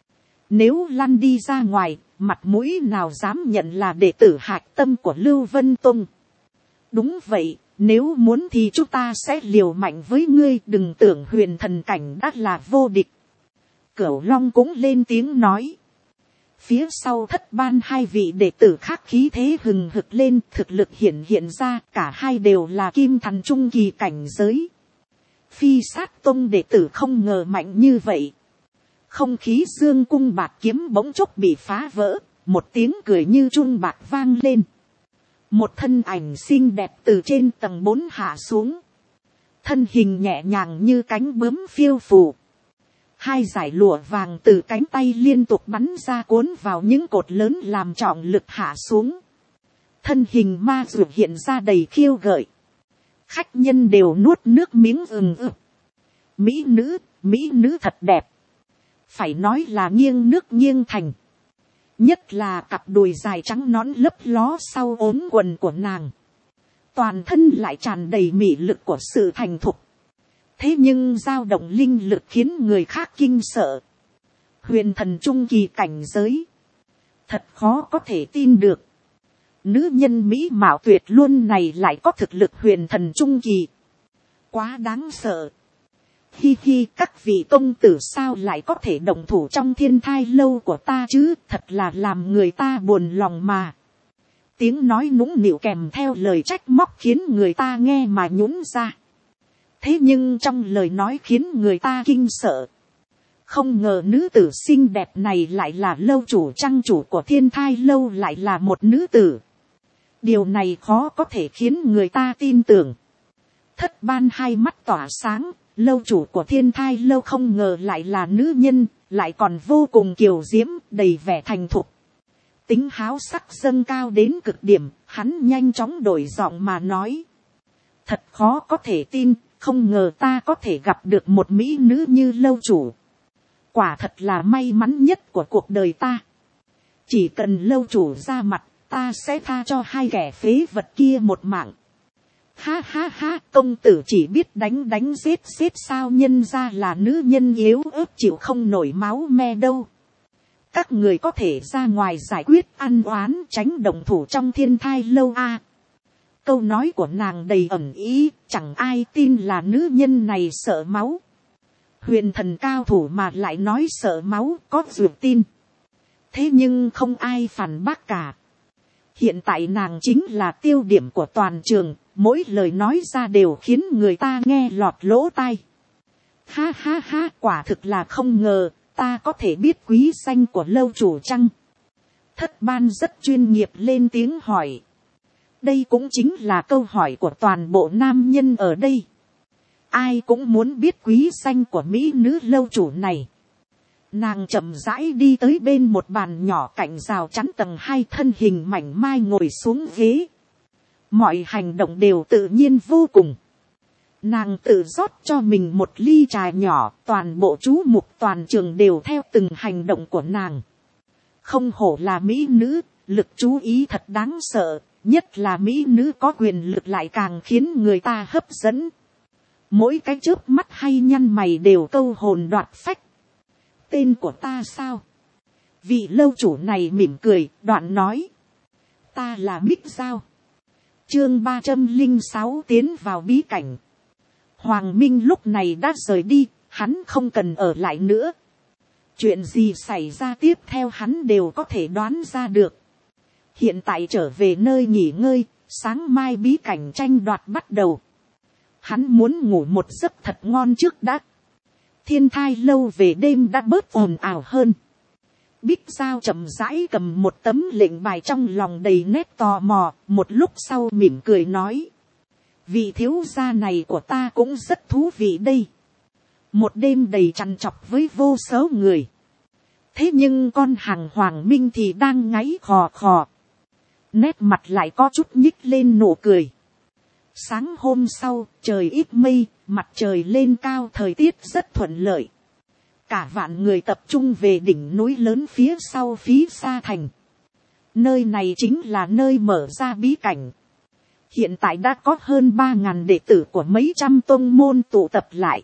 Nếu lăn đi ra ngoài, mặt mũi nào dám nhận là đệ tử hạch tâm của Lưu Vân Tông. Đúng vậy, nếu muốn thì chúng ta sẽ liều mạnh với ngươi, đừng tưởng huyền thần cảnh đã là vô địch. Cửu Long cũng lên tiếng nói. Phía sau Thất Ban 2 vị đệ tử khác khí thế hừng hực lên, thực lực hiện ra, cả 2 đều là kim thần trung kỳ cảnh giới. Phi Sát Tông đệ tử không ngờ mạnh như vậy. Không khí dương cung bạc kiếm bỗng chốc bị phá vỡ, một tiếng cười như chuông bạc vang lên. Một thân ảnh xinh đẹp từ trên tầng 4 hạ xuống. Thân hình nhẹ nhàng như cánh bướm phiêu phù. 2 dải lụa vàng từ cánh tay liên tục bắn ra cuốn vào những cột lớn làm trọng lực hạ xuống. Thân hình ma dược hiện ra đầy khiêu gợi. Khách nhân đều nuốt nước miếng ừng ực. Mỹ nữ thật đẹp. Phải nói là nghiêng nước nghiêng thành. Nhất là cặp đùi dài trắng nõn lấp ló sau ốm quần của nàng. Toàn thân lại tràn đầy mị lực của sự thành thục. Thế nhưng dao động linh lực khiến người khác kinh sợ. Huyền thần trung kỳ cảnh giới. Thật khó có thể tin được. Nữ nhân mỹ mạo tuyệt luôn này lại có thực lực huyền thần trung kỳ. Quá đáng sợ. Hi hi, các vị công tử sao lại có thể động thủ trong thiên thai lâu của ta chứ, thật là làm người ta buồn lòng mà. Tiếng nói nũng nịu kèm theo lời trách móc khiến người ta nghe mà nhũn ra. Thế nhưng trong lời nói khiến người ta kinh sợ. Không ngờ nữ tử xinh đẹp này lại là lâu chủ trang chủ của thiên thai lâu, lại là một nữ tử. Điều này khó có thể khiến người ta tin tưởng. Thất Ban 2 mắt tỏa sáng. Lâu chủ của thiên thai lâu không ngờ lại là nữ nhân, lại còn vô cùng kiều diễm, đầy vẻ thành thục. Tính háo sắc dâng cao đến cực điểm, hắn nhanh chóng đổi giọng mà nói. Thật khó có thể tin, không ngờ ta có thể gặp được một mỹ nữ như lâu chủ. quả thật là may mắn nhất của cuộc đời ta. Chỉ cần lâu chủ ra mặt, ta sẽ tha cho hai kẻ phế vật kia một mạng. Ha ha ha, công tử chỉ biết đánh giết sao, nhân ra là nữ nhân yếu ớt chịu không nổi máu me đâu. Các người có thể ra ngoài giải quyết ăn oán, tránh động thủ trong thiên thai lâu a. Câu nói của nàng đầy ẩn ý, chẳng ai tin là nữ nhân này sợ máu. Huyền thần cao thủ mà lại nói sợ máu, có dược tin. Thế nhưng không ai phản bác cả. Hiện tại nàng chính là tiêu điểm của toàn trường, mỗi lời nói ra đều khiến người ta nghe lọt lỗ tai. Ha ha ha, quả thực là không ngờ, ta có thể biết quý danh của lâu chủ chăng? Thất ban rất chuyên nghiệp lên tiếng hỏi. Đây cũng chính là câu hỏi của toàn bộ nam nhân ở đây. Ai cũng muốn biết quý danh của mỹ nữ lâu chủ này. Nàng chậm rãi đi tới bên một bàn nhỏ cạnh rào chắn tầng 2, thân hình mảnh mai ngồi xuống ghế. Mọi hành động đều tự nhiên vô cùng. Nàng tự rót cho mình một ly trà nhỏ, toàn bộ chú mục toàn trường đều theo từng hành động của nàng. Không hổ là mỹ nữ, lực chú ý thật đáng sợ, nhất là mỹ nữ có quyền lực lại càng khiến người ta hấp dẫn. Mỗi cái chớp mắt hay nhăn mày đều câu hồn đoạt phách. Tên của ta sao? Vị lâu chủ này mỉm cười, đoạn nói. Ta là Bích Giao. Chương 306 tiến vào bí cảnh. Hoàng Minh lúc này đã rời đi, hắn không cần ở lại nữa. Chuyện gì xảy ra tiếp theo hắn đều có thể đoán ra được. Hiện tại trở về nơi nghỉ ngơi, sáng mai bí cảnh tranh đoạt bắt đầu. Hắn muốn ngủ một giấc thật ngon trước đã. Thiên thai lâu về đêm đã bớt ồn ào hơn. Bích Giao chậm rãi cầm một tấm lệnh bài, trong lòng đầy nét tò mò, một lúc sau mỉm cười nói. Vị thiếu gia này của ta cũng rất thú vị đây. Một đêm đầy trằn trọc với vô số người. Thế nhưng con hàng Hoàng Minh thì đang ngáy khò khò. Nét mặt lại có chút nhích lên nụ cười. Sáng hôm sau, trời ít mây, mặt trời lên cao, thời tiết rất thuận lợi. Cả vạn người tập trung về đỉnh núi lớn phía sau Phí Sa Thành. Nơi này chính là nơi mở ra bí cảnh. Hiện tại đã có hơn 3.000 đệ tử của mấy trăm tông môn tụ tập lại.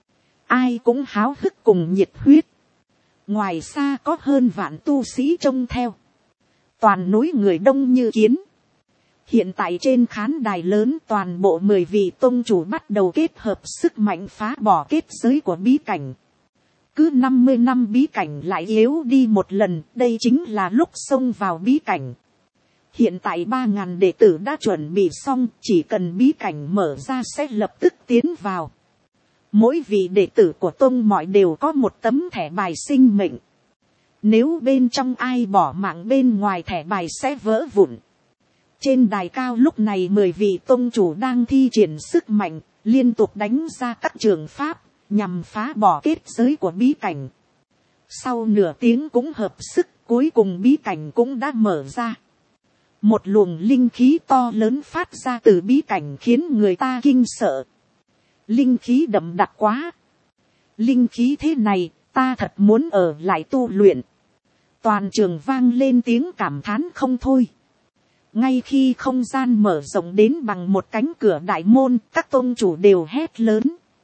Ai cũng háo hức cùng nhiệt huyết. Ngoài xa có hơn vạn tu sĩ trông theo. Toàn núi người đông như kiến. Hiện tại trên khán đài lớn toàn bộ 10 vị tông chủ bắt đầu kết hợp sức mạnh phá bỏ kết giới của bí cảnh. Cứ 50 năm bí cảnh lại yếu đi một lần, đây chính là lúc xông vào bí cảnh. Hiện tại 3.000 đệ tử đã chuẩn bị xong, chỉ cần bí cảnh mở ra sẽ lập tức tiến vào. Mỗi vị đệ tử của tông mọi đều có một tấm thẻ bài sinh mệnh. Nếu bên trong ai bỏ mạng, bên ngoài thẻ bài sẽ vỡ vụn. Trên đài cao lúc này 10 vị tông chủ đang thi triển sức mạnh, liên tục đánh ra các trường pháp, nhằm phá bỏ kết giới của bí cảnh. Sau nửa tiếng cũng hợp sức, cuối cùng bí cảnh cũng đã mở ra. Một luồng linh khí to lớn phát ra từ bí cảnh khiến người ta kinh sợ. Linh khí đậm đặc quá. Linh khí thế này, ta thật muốn ở lại tu luyện. Toàn trường vang lên tiếng cảm thán không thôi. Ngay khi không gian mở rộng đến bằng một cánh cửa đại môn, các tôn chủ đều hét lớn.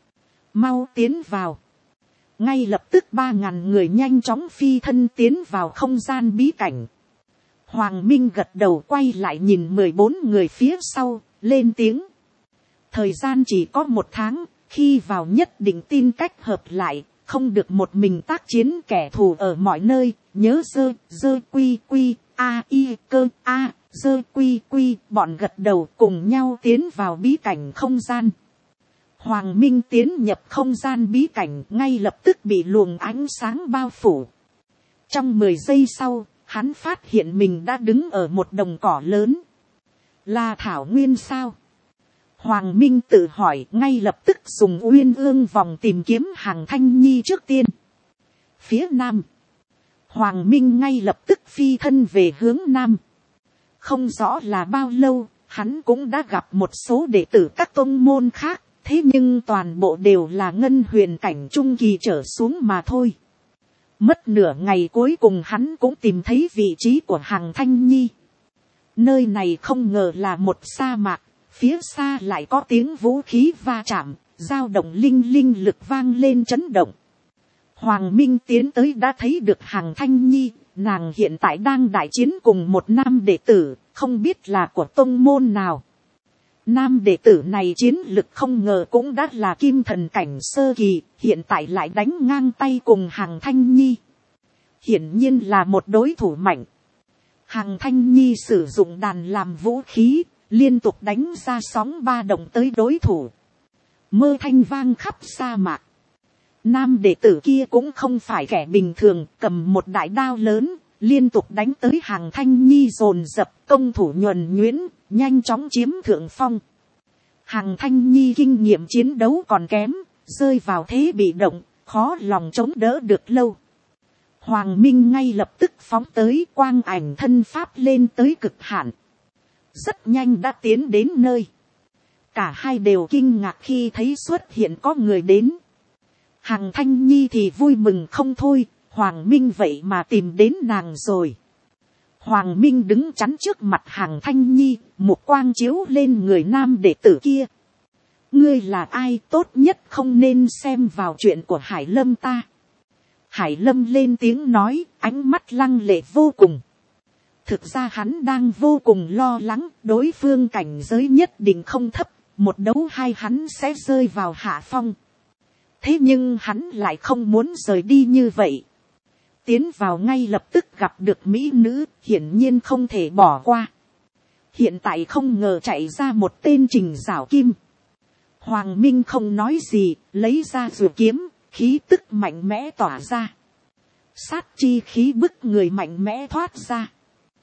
Mau tiến vào. Ngay lập tức 3.000 người nhanh chóng phi thân tiến vào không gian bí cảnh. Hoàng Minh gật đầu quay lại nhìn 14 người phía sau, lên tiếng. Thời gian chỉ có 1 tháng, khi vào nhất định tin cách hợp lại, không được một mình tác chiến, kẻ thù ở mọi nơi, nhớ dơ quy quy, a i cơ a, dơ quy quy, bọn gật đầu cùng nhau tiến vào bí cảnh không gian. Hoàng Minh tiến nhập không gian bí cảnh, ngay lập tức bị luồng ánh sáng bao phủ. Trong 10 giây sau, hắn phát hiện mình đã đứng ở một đồng cỏ lớn. Là thảo nguyên sao? Hoàng Minh tự hỏi, ngay lập tức dùng uyên ương vòng tìm kiếm Hằng Thanh Nhi trước tiên. Phía nam. Hoàng Minh ngay lập tức phi thân về hướng nam. Không rõ là bao lâu, hắn cũng đã gặp một số đệ tử các tông môn khác, thế nhưng toàn bộ đều là ngân huyền cảnh trung kỳ trở xuống mà thôi. Mất nửa ngày cuối cùng hắn cũng tìm thấy vị trí của Hằng Thanh Nhi. Nơi này không ngờ là một sa mạc, phía xa lại có tiếng vũ khí va chạm, dao động linh linh lực vang lên chấn động. Hoàng Minh tiến tới đã thấy được Hằng Thanh Nhi, nàng hiện tại đang đại chiến cùng một nam đệ tử, không biết là của tông môn nào. Nam đệ tử này chiến lực không ngờ cũng đã là kim thần cảnh sơ kỳ, hiện tại lại đánh ngang tay cùng Hằng Thanh Nhi. Hiển nhiên là một đối thủ mạnh. Hằng Thanh Nhi sử dụng đàn làm vũ khí, liên tục đánh ra sóng ba động tới đối thủ. Mơ thanh vang khắp sa mạc. Nam đệ tử kia cũng không phải kẻ bình thường, cầm một đại đao lớn, liên tục đánh tới Hằng Thanh Nhi dồn dập, công thủ nhuần nhuyễn, nhanh chóng chiếm thượng phong. Hằng Thanh Nhi kinh nghiệm chiến đấu còn kém, rơi vào thế bị động, khó lòng chống đỡ được lâu. Hoàng Minh ngay lập tức phóng tới, quang ảnh thân pháp lên tới cực hạn. Rất nhanh đã tiến đến nơi. Cả hai đều kinh ngạc khi thấy xuất hiện có người đến. Hằng Thanh Nhi thì vui mừng không thôi, Hoàng Minh vậy mà tìm đến nàng rồi. Hoàng Minh đứng chắn trước mặt Hằng Thanh Nhi, một quang chiếu lên người nam đệ tử kia. Ngươi là ai, tốt nhất không nên xem vào chuyện của Hải Lâm ta. Hải Lâm lên tiếng nói, ánh mắt lăng lệ vô cùng. Thực ra hắn đang vô cùng lo lắng, đối phương cảnh giới nhất định không thấp, một đấu hai hắn sẽ rơi vào hạ phong. Thế nhưng hắn lại không muốn rời đi như vậy. Tiến vào ngay lập tức gặp được mỹ nữ, hiển nhiên không thể bỏ qua. Hiện tại không ngờ chạy ra một tên Trình Giảo Kim. Hoàng Minh không nói gì, lấy ra dùi kiếm, khí tức mạnh mẽ tỏa ra. Sát chi khí bức người mạnh mẽ thoát ra.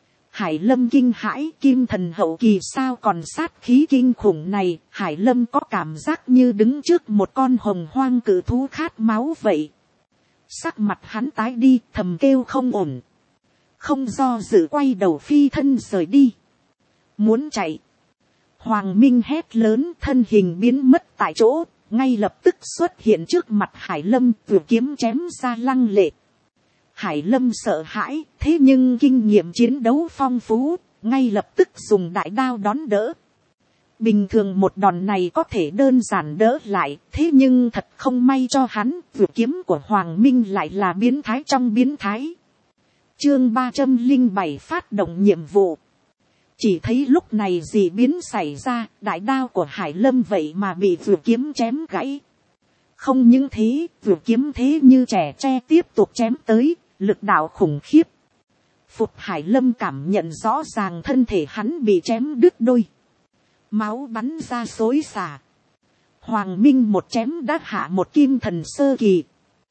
Hải Lâm kinh hãi, kim thần hậu kỳ sao còn sát khí kinh khủng này. Hải Lâm có cảm giác như đứng trước một con hồng hoang cự thú khát máu vậy. Sắc mặt hắn tái đi, thầm kêu không ổn. Không do dự quay đầu phi thân rời đi. Muốn chạy. Hoàng Minh hét lớn, thân hình biến mất tại chỗ, ngay lập tức xuất hiện trước mặt Hải Lâm, vừa kiếm chém ra lăng lệ. Hải Lâm sợ hãi, thế nhưng kinh nghiệm chiến đấu phong phú, ngay lập tức dùng đại đao đón đỡ. Bình thường một đòn này có thể đơn giản đỡ lại, thế nhưng thật không may cho hắn, vừa kiếm của Hoàng Minh lại là biến thái trong biến thái. Chương 307 phát động nhiệm vụ. Chỉ thấy lúc này dị biến xảy ra, đại đao của Hải Lâm vậy mà bị vừa kiếm chém gãy. Không những thế, vừa kiếm thế như trẻ tre tiếp tục chém tới, lực đạo khủng khiếp. Phục Hải Lâm cảm nhận rõ ràng thân thể hắn bị chém đứt đôi. Máu bắn ra xối xả. Hoàng Minh một chém đã hạ một kim thần sơ kỳ.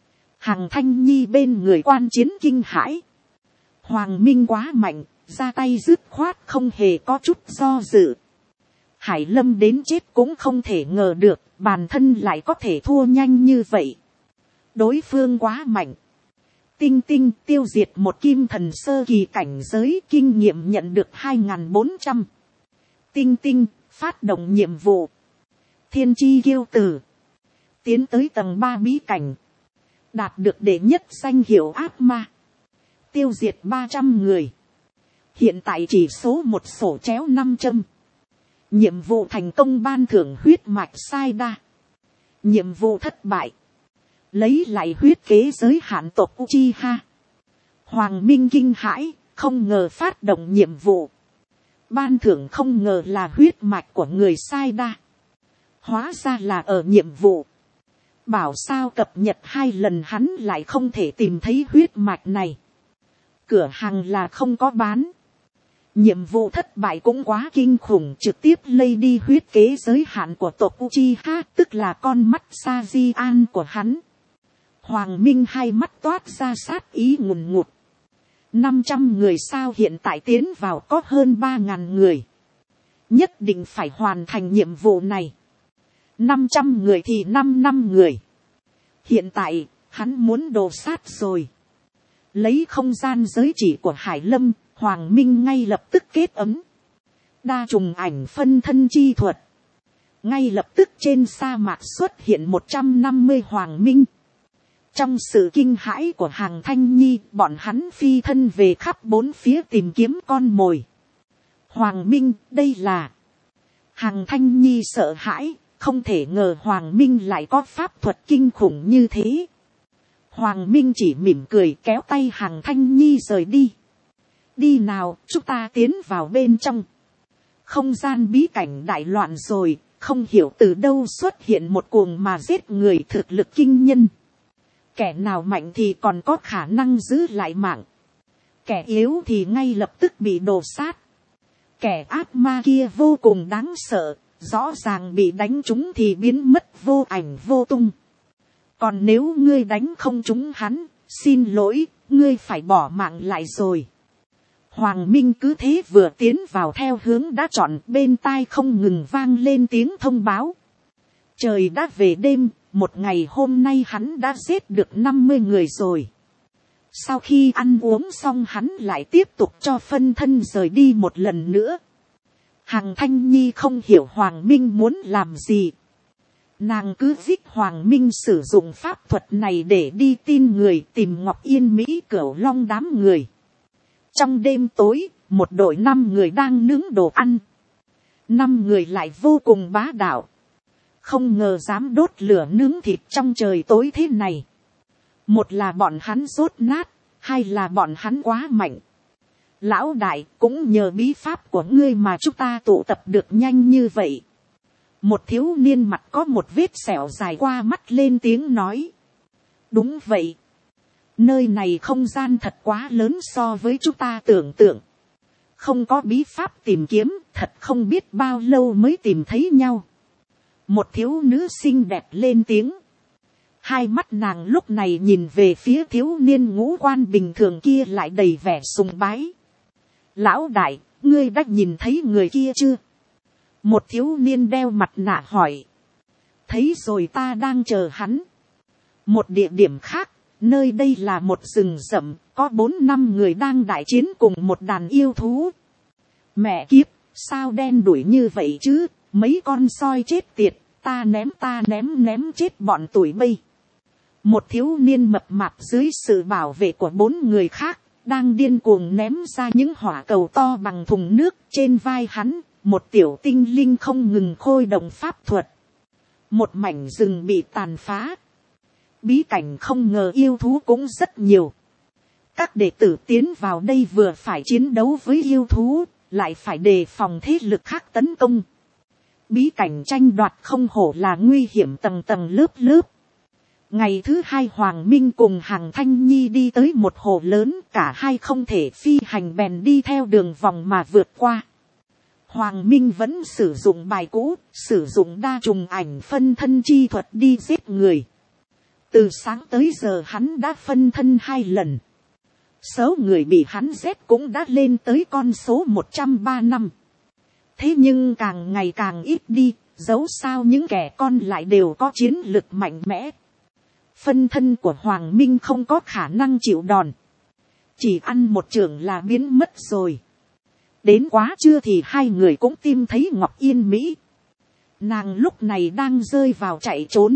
Hằng Thanh Nhi bên người quan chiến kinh hãi. Hoàng Minh quá mạnh, ra tay dứt khoát không hề có chút do dự. Hải Lâm đến chết cũng không thể ngờ được, bản thân lại có thể thua nhanh như vậy. Đối phương quá mạnh. Tinh Tinh tiêu diệt một kim thần sơ kỳ cảnh giới, kinh nghiệm nhận được 2.400. Tinh Tinh phát động nhiệm vụ. Thiên chi kiêu tử. Tiến tới tầng 3 bí cảnh. Đạt được đệ nhất danh hiệu ác ma. Tiêu diệt 300 người. Hiện tại chỉ số một sổ chéo 500. Nhiệm vụ thành công ban thưởng huyết mạch sai đa. Nhiệm vụ thất bại. Lấy lại huyết kế giới hạn tộc Uchiha. Hoàng Minh kinh hãi, không ngờ phát động nhiệm vụ. Ban thưởng không ngờ là huyết mạch của người sai đa. Hóa ra là ở nhiệm vụ. Bảo sao cập nhật 2 lần hắn lại không thể tìm thấy huyết mạch này. Cửa hàng là không có bán. Nhiệm vụ thất bại cũng quá kinh khủng, trực tiếp lây đi huyết kế giới hạn của tộc Uchiha, tức là con mắt Sajian của hắn. Hoàng Minh hai mắt toát ra sát ý ngùn ngụt. 500 người sao, hiện tại tiến vào có hơn 3.000 người. Nhất định phải hoàn thành nhiệm vụ này. 500 người thì 5 người. Hiện tại, hắn muốn đồ sát rồi. Lấy không gian giới chỉ của Hải Lâm, Hoàng Minh ngay lập tức kết ấm. Đa trùng ảnh phân thân chi thuật. Ngay lập tức trên sa mạc xuất hiện 150 Hoàng Minh. Trong sự kinh hãi của Hằng Thanh Nhi, bọn hắn phi thân về khắp bốn phía tìm kiếm con mồi. Hoàng Minh, đây là... Hằng Thanh Nhi sợ hãi, không thể ngờ Hoàng Minh lại có pháp thuật kinh khủng như thế. Hoàng Minh chỉ mỉm cười kéo tay Hằng Thanh Nhi rời đi. Đi nào, chúng ta tiến vào bên trong. Không gian bí cảnh đại loạn rồi, không hiểu từ đâu xuất hiện một cuồng mà giết người thực lực kinh nhân. Kẻ nào mạnh thì còn có khả năng giữ lại mạng. Kẻ yếu thì ngay lập tức bị đổ sát. Kẻ ác ma kia vô cùng đáng sợ, rõ ràng bị đánh trúng thì biến mất vô ảnh vô tung. Còn nếu ngươi đánh không trúng hắn, xin lỗi, ngươi phải bỏ mạng lại rồi. Hoàng Minh cứ thế vừa tiến vào theo hướng đã chọn, bên tai không ngừng vang lên tiếng thông báo. Trời đã về đêm, một ngày hôm nay hắn đã giết được 50 người rồi. Sau khi ăn uống xong hắn lại tiếp tục cho phân thân rời đi một lần nữa. Hằng Thanh Nhi không hiểu Hoàng Minh muốn làm gì. Nàng cứ giết Hoàng Minh sử dụng pháp thuật này để đi tin người tìm Ngọc Yên Mỹ Cửu Long đám người. Trong đêm tối, một đội 5 người đang nướng đồ ăn. 5 người lại vô cùng bá đạo. Không ngờ dám đốt lửa nướng thịt trong trời tối thế này. Một là bọn hắn rốt nát, hai là bọn hắn quá mạnh. Lão đại, cũng nhờ bí pháp của ngươi mà chúng ta tụ tập được nhanh như vậy. Một thiếu niên mặt có một vết sẹo dài qua mắt lên tiếng nói. Đúng vậy. Nơi này không gian thật quá lớn so với chúng ta tưởng tượng. Không có bí pháp tìm kiếm, thật không biết bao lâu mới tìm thấy nhau. Một thiếu nữ xinh đẹp lên tiếng. Hai mắt nàng lúc này nhìn về phía thiếu niên ngũ quan bình thường kia lại đầy vẻ sùng bái. Lão đại, ngươi đã nhìn thấy người kia chưa? Một thiếu niên đeo mặt nạ hỏi. Thấy rồi, ta đang chờ hắn. Một địa điểm khác, nơi đây là một rừng rậm, có 4-5 người đang đại chiến cùng một đàn yêu thú. Mẹ kiếp, sao đen đuổi như vậy chứ? Mấy con soi chết tiệt, ta ném chết bọn tụi bây. Một thiếu niên mập mạp dưới sự bảo vệ của 4 người khác, đang điên cuồng ném ra những hỏa cầu to bằng thùng nước. Trên vai hắn, một tiểu tinh linh không ngừng khôi động pháp thuật. Một mảnh rừng bị tàn phá. Bí cảnh không ngờ yêu thú cũng rất nhiều. Các đệ tử tiến vào đây vừa phải chiến đấu với yêu thú, lại phải đề phòng thế lực khác tấn công. Bí cảnh tranh đoạt không hổ là nguy hiểm tầng tầng lớp lớp. Ngày thứ 2 Hoàng Minh cùng Hằng Thanh Nhi đi tới một hồ lớn, cả hai không thể phi hành bèn đi theo đường vòng mà vượt qua. Hoàng Minh vẫn sử dụng bài cũ, sử dụng đa trùng ảnh phân thân chi thuật đi giết người. Từ sáng tới giờ hắn đã phân thân 2 lần. Số người bị hắn giết cũng đã lên tới con số 103 năm. Thế nhưng càng ngày càng ít đi, dẫu sao những kẻ con lại đều có chiến lực mạnh mẽ. Phân thân của Hoàng Minh không có khả năng chịu đòn. Chỉ ăn một chưởng là biến mất rồi. Đến quá trưa thì 2 người cũng tìm thấy Ngọc Yên Mỹ. Nàng lúc này đang rơi vào chạy trốn.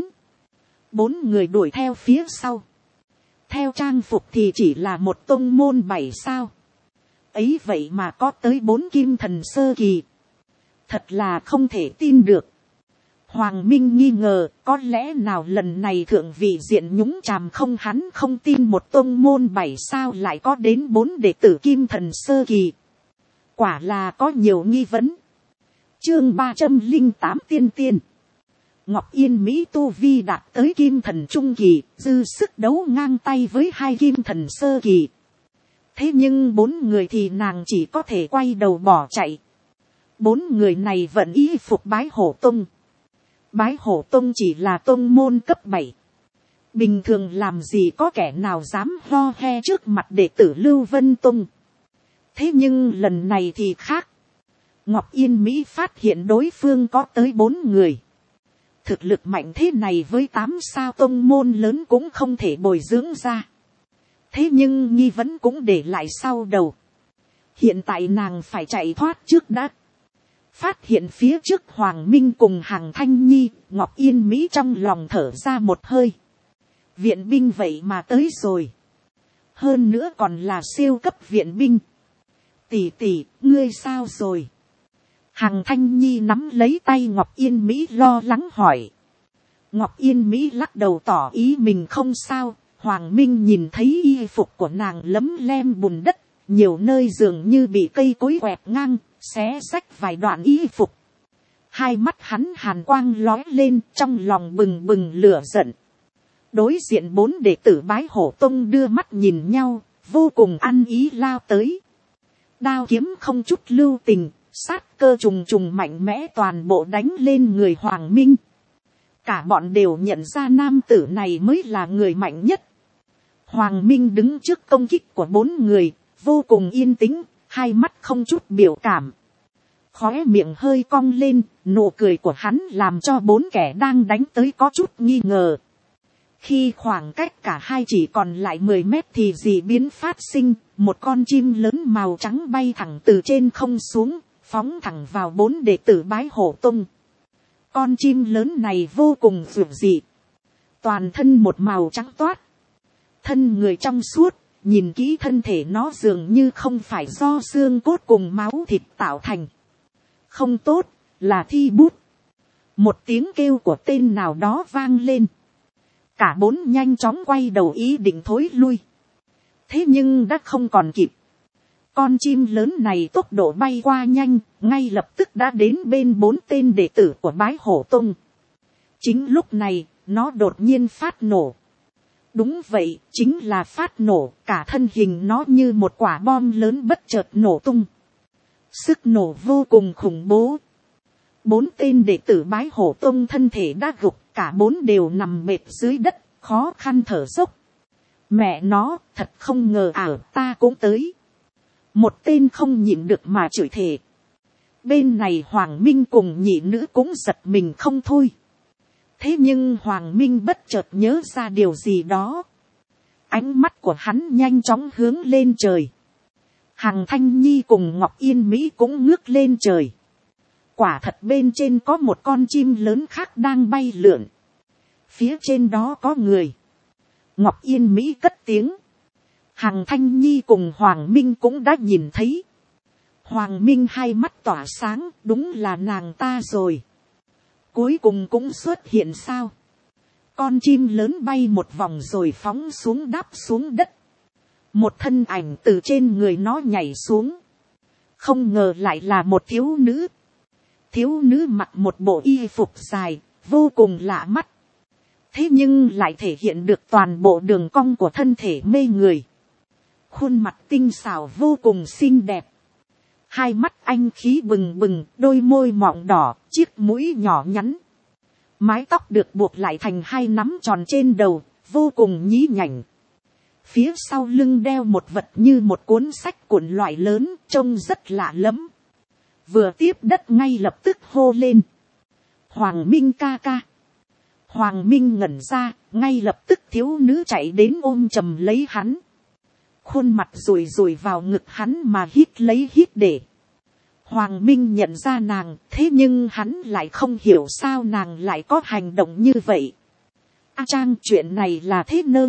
4 người đuổi theo phía sau. Theo trang phục thì chỉ là một tông môn 7 sao. Ấy vậy mà có tới 4 kim thần sơ kỳ. Thật là không thể tin được. Hoàng Minh nghi ngờ, có lẽ nào lần này thượng vị diện nhúng chàm không, hắn không tin một tông môn 7 sao lại có đến 4 đệ tử kim thần sơ kỳ. Quả là có nhiều nghi vấn. Chương 308 tiên tiên. Ngọc Yên Mỹ tu vi đạt tới kim thần trung kỳ, dư sức đấu ngang tay với 2 kim thần sơ kỳ. Thế nhưng 4 người thì nàng chỉ có thể quay đầu bỏ chạy. 4 người này vẫn y phục Bái Hổ Tông. Bái Hổ Tông chỉ là tông môn cấp 7. Bình thường làm gì có kẻ nào dám ho he trước mặt đệ tử Lưu Vân Tông. Thế nhưng lần này thì khác. Ngọc Yên Mỹ phát hiện đối phương có tới 4 người. Thực lực mạnh thế này với 8 sao tông môn lớn cũng không thể bồi dưỡng ra. Thế nhưng nghi vấn cũng để lại sau đầu. Hiện tại nàng phải chạy thoát trước đã. Phát hiện phía trước Hoàng Minh cùng Hằng Thanh Nhi, Ngọc Yên Mỹ trong lòng thở ra một hơi. Viện binh vậy mà tới rồi. Hơn nữa còn là siêu cấp viện binh. Tỷ tỷ, ngươi sao rồi? Hằng Thanh Nhi nắm lấy tay Ngọc Yên Mỹ lo lắng hỏi. Ngọc Yên Mỹ lắc đầu tỏ ý mình không sao. Hoàng Minh nhìn thấy y phục của nàng lấm lem bùn đất, nhiều nơi dường như bị cây cối quẹt ngang, xé xách vài đoạn y phục. Hai mắt hắn hàn quang lói lên, trong lòng bừng bừng lửa giận. Đối diện 4 đệ tử Bái Hổ Tông đưa mắt nhìn nhau, vô cùng ăn ý lao tới. Đao kiếm không chút lưu tình, sát cơ trùng trùng mạnh mẽ toàn bộ đánh lên người Hoàng Minh. Cả bọn đều nhận ra nam tử này mới là người mạnh nhất. Hoàng Minh đứng trước công kích của 4 người, vô cùng yên tĩnh, hai mắt không chút biểu cảm. Khóe miệng hơi cong lên, nụ cười của hắn làm cho 4 kẻ đang đánh tới có chút nghi ngờ. Khi khoảng cách cả hai chỉ còn lại 10 mét thì dị biến phát sinh, một con chim lớn màu trắng bay thẳng từ trên không xuống, phóng thẳng vào 4 đệ tử Bái Hổ Tông. Con chim lớn này vô cùng dữ dị, toàn thân một màu trắng toát, thân người trong suốt, nhìn kỹ thân thể nó dường như không phải do xương cốt cùng máu thịt tạo thành. Không tốt, là thi bút. Một tiếng kêu của tên nào đó vang lên. Cả 4 nhanh chóng quay đầu ý định thối lui. Thế nhưng đã không còn kịp. Con chim lớn này tốc độ bay qua nhanh, ngay lập tức đã đến bên 4 tên đệ tử của Bái Hổ Tông. Chính lúc này, nó đột nhiên phát nổ. Đúng vậy, chính là phát nổ, cả thân hình nó như một quả bom lớn bất chợt nổ tung. Sức nổ vô cùng khủng bố. 4 tên đệ tử Bái Hổ Tông thân thể đã gục, cả 4 đều nằm bệt dưới đất, khó khăn thở dốc. Mẹ nó, thật không ngờ ta cũng tới. Một tên không nhịn được mà chửi thề. Bên này Hoàng Minh cùng nhị nữ cũng giật mình không thôi. Thế nhưng Hoàng Minh bất chợt nhớ ra điều gì đó. Ánh mắt của hắn nhanh chóng hướng lên trời. Hằng Thanh Nhi cùng Ngọc Yên Mỹ cũng ngước lên trời. Quả thật bên trên có một con chim lớn khác đang bay lượn. Phía trên đó có người. Ngọc Yên Mỹ cất tiếng. Hằng Thanh Nhi cùng Hoàng Minh cũng đã nhìn thấy. Hoàng Minh hai mắt tỏa sáng, đúng là nàng ta rồi. Cuối cùng cũng xuất hiện sao. Con chim lớn bay một vòng rồi phóng xuống đáp xuống đất. Một thân ảnh từ trên người nó nhảy xuống. Không ngờ lại là một thiếu nữ. Thiếu nữ mặc một bộ y phục dài, vô cùng lạ mắt. Thế nhưng lại thể hiện được toàn bộ đường cong của thân thể mê người. Khuôn mặt tinh xảo vô cùng xinh đẹp. Hai mắt anh khí bừng bừng, đôi môi mọng đỏ, chiếc mũi nhỏ nhắn. Mái tóc được buộc lại thành 2 nắm tròn trên đầu, vô cùng nhí nhảnh. Phía sau lưng đeo một vật như một cuốn sách cuộn loại lớn, trông rất lạ lẫm. Vừa tiếp đất ngay lập tức hô lên. Hoàng Minh ca ca. Hoàng Minh ngẩn ra, ngay lập tức thiếu nữ chạy đến ôm chầm lấy hắn. Khuôn mặt rùi rùi vào ngực hắn mà hít lấy hít để. Hoàng Minh nhận ra nàng, thế nhưng hắn lại không hiểu sao nàng lại có hành động như vậy. A Trang, chuyện này là thế nơ,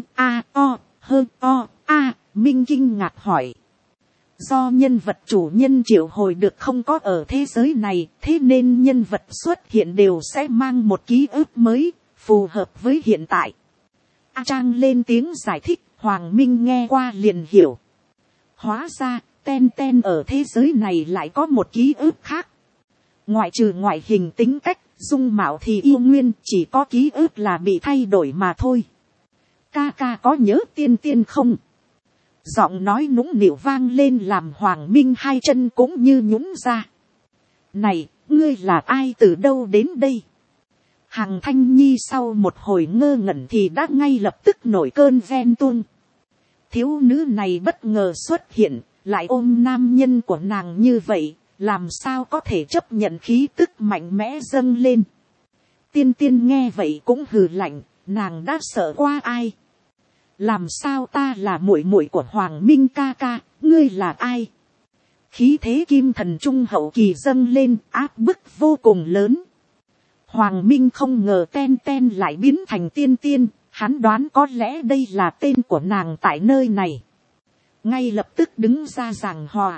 Minh kinh ngạc hỏi. Do nhân vật chủ nhân triệu hồi được không có ở thế giới này, thế nên nhân vật xuất hiện đều sẽ mang một ký ức mới, phù hợp với hiện tại. A Trang lên tiếng giải thích, Hoàng Minh nghe qua liền hiểu. Hóa ra, Ten Ten ở thế giới này lại có một ký ức khác. Ngoại trừ ngoại hình tính cách, dung mạo thì yêu nguyên, chỉ có ký ức là bị thay đổi mà thôi. Ca ca có nhớ Tiên Tiên không? Giọng nói nũng nịu vang lên làm Hoàng Minh hai chân cũng như nhũn ra. Này, ngươi là ai từ đâu đến đây? Hằng Thanh Nhi sau một hồi ngơ ngẩn thì đã ngay lập tức nổi cơn ghen tuông. Thiếu nữ này bất ngờ xuất hiện, lại ôm nam nhân của nàng như vậy, làm sao có thể chấp nhận khí tức mạnh mẽ dâng lên. Tiên Tiên nghe vậy cũng hừ lạnh, nàng đã sợ qua ai? Làm sao ta là muội muội của Hoàng Minh ca ca, ngươi là ai? Khí thế kim thần trung hậu kỳ dâng lên, áp bức vô cùng lớn. Hoàng Minh không ngờ Ten Ten lại biến thành Tiên Tiên, Hắn đoán có lẽ đây là tên của nàng tại nơi này. Ngay lập tức đứng ra giảng hòa.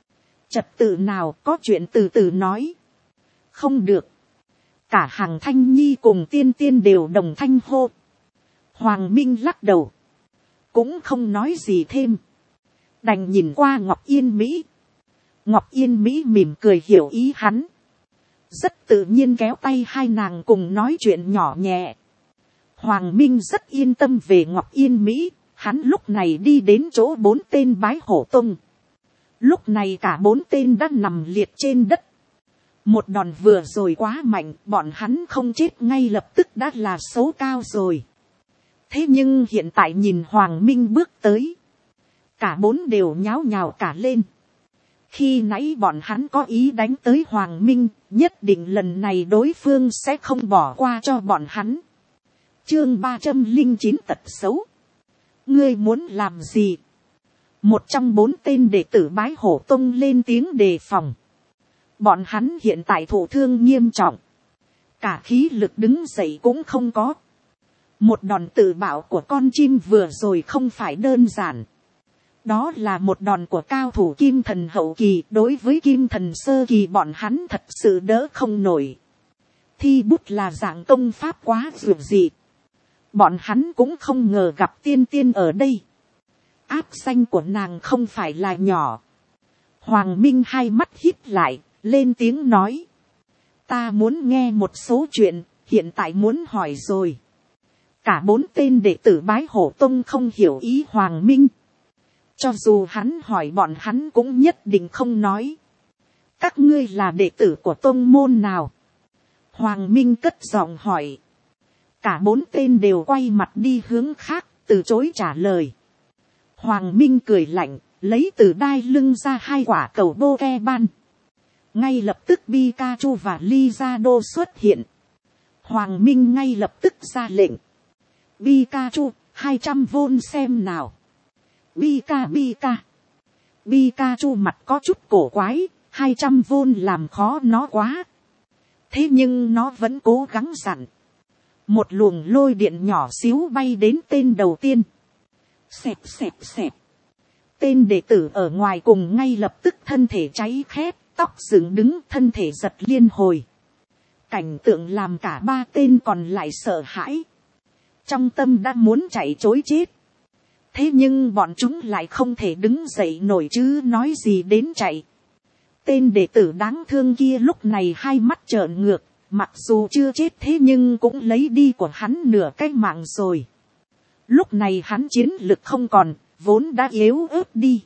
Trật tự nào, có chuyện từ từ nói. Không được. Cả Hằng Thanh Nhi cùng Tiên Tiên đều đồng thanh hô. Hoàng Minh lắc đầu. Cũng không nói gì thêm. Đành nhìn qua Ngọc Yên Mỹ. Ngọc Yên Mỹ mỉm cười hiểu ý hắn. Rất tự nhiên kéo tay hai nàng cùng nói chuyện nhỏ nhẹ. Hoàng Minh rất yên tâm về Ngọc Yên Mỹ. Hắn lúc này đi đến chỗ 4 tên bái hổ tông. Lúc này cả 4 tên đã nằm liệt trên đất. Một đòn vừa rồi quá mạnh, bọn hắn không chết ngay lập tức đã là số cao rồi. Thế nhưng hiện tại nhìn Hoàng Minh bước tới. Cả 4 đều nháo nhào cả lên. Khi nãy bọn hắn có ý đánh tới Hoàng Minh, nhất định lần này đối phương sẽ không bỏ qua cho bọn hắn. Chương 309 tật xấu. Ngươi muốn làm gì? Một trong 4 tên đệ tử bái hổ tông lên tiếng đề phòng. Bọn hắn hiện tại thụ thương nghiêm trọng. Cả khí lực đứng dậy cũng không có. Một đòn tự bạo của con chim vừa rồi không phải đơn giản. Đó là một đòn của cao thủ kim thần hậu kỳ. Đối với kim thần sơ kỳ bọn hắn thật sự đỡ không nổi. Thi bút là dạng công pháp quá dường dị. Bọn hắn cũng không ngờ gặp Tiên Tiên ở đây. Áp danh của nàng không phải là nhỏ. Hoàng Minh hai mắt híp lại, lên tiếng nói. Ta muốn nghe một số chuyện, hiện tại muốn hỏi rồi. Cả 4 tên đệ tử bái hổ tông không hiểu ý Hoàng Minh. Cho dù hắn hỏi bọn hắn cũng nhất định không nói. Các ngươi là đệ tử của tông môn nào? Hoàng Minh cất giọng hỏi. Cả 4 tên đều quay mặt đi hướng khác, từ chối trả lời. Hoàng Minh cười lạnh, lấy từ đai lưng ra 2 quả cầu Pokemon. Ngay lập tức Pikachu và Lizardo xuất hiện. Hoàng Minh ngay lập tức ra lệnh. Pikachu, 200V xem nào. Pikachu mặt có chút cổ quái, 200V làm khó nó quá. Thế nhưng nó vẫn cố gắng dặn. Một luồng lôi điện nhỏ xíu bay đến tên đầu tiên. Xẹp xẹp xẹp. Tên đệ tử ở ngoài cùng ngay lập tức thân thể cháy khét, tóc dựng đứng, thân thể giật liên hồi. Cảnh tượng làm cả 3 tên còn lại sợ hãi. Trong tâm đã muốn chạy trối chết. Thế nhưng bọn chúng lại không thể đứng dậy nổi chứ nói gì đến chạy. Tên đệ tử đáng thương kia lúc này hai mắt trợn ngược. Mặc dù chưa chết thế nhưng cũng lấy đi của hắn nửa cái mạng rồi. Lúc này hắn chiến lực không còn, vốn đã yếu ớt đi.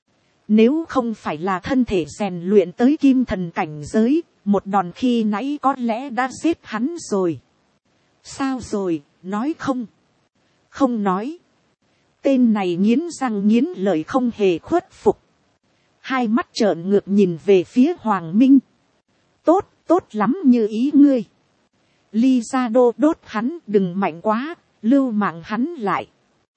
Nếu không phải là thân thể rèn luyện tới kim thần cảnh giới, một đòn khi nãy có lẽ đã giết hắn rồi. Sao rồi, nói không? Không nói. Tên này nghiến răng nghiến lợi không hề khuất phục. Hai mắt trợn ngược nhìn về phía Hoàng Minh. Tốt, tốt lắm như ý ngươi. Lizardo đốt hắn, đừng mạnh quá, lưu mạng hắn lại.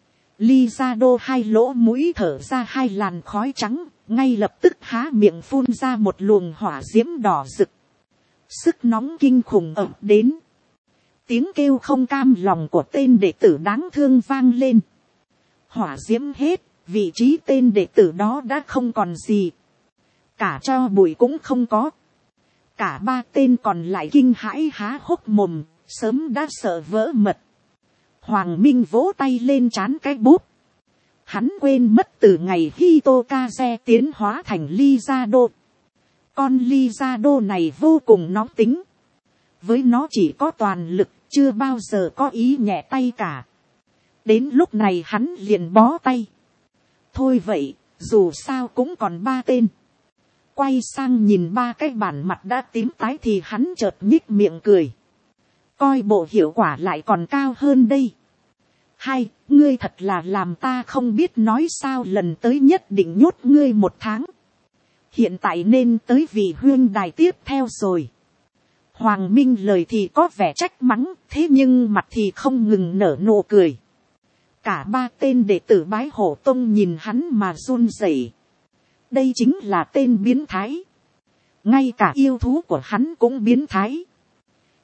Lizardo 2 lỗ mũi thở ra 2 làn khói trắng, ngay lập tức há miệng phun ra một luồng hỏa diễm đỏ rực. Sức nóng kinh khủng ập đến. Tiếng kêu không cam lòng của tên đệ tử đáng thương vang lên. Hỏa diễm hết, vị trí tên đệ tử đó đã không còn gì. Cả tro bụi cũng không có. Cả 3 tên còn lại kinh hãi há hốc mồm, sớm đã sợ vỡ mật. Hoàng Minh vỗ tay lên trán cái bút. Hắn quên mất từ ngày Hitokaze tiến hóa thành Lizardo. Con Lizardo này vô cùng nóng tính. Với nó chỉ có toàn lực, chưa bao giờ có ý nhẹ tay cả. Đến lúc này hắn liền bó tay. Thôi vậy, dù sao cũng còn 3 tên. Quay sang nhìn 3 cái bản mặt đã tím tái thì hắn chợt nhích miệng cười. Coi bộ hiệu quả lại còn cao hơn đây. Hai, ngươi thật là làm ta không biết nói sao, lần tới nhất định nhốt ngươi 1 tháng. Hiện tại nên tới vị huyên đài tiếp theo rồi. Hoàng Minh lời thì có vẻ trách mắng, thế nhưng mặt thì không ngừng nở nụ cười. Cả 3 tên đệ tử bái hổ tông nhìn hắn mà run rẩy. Đây chính là tên biến thái. Ngay cả yêu thú của hắn cũng biến thái.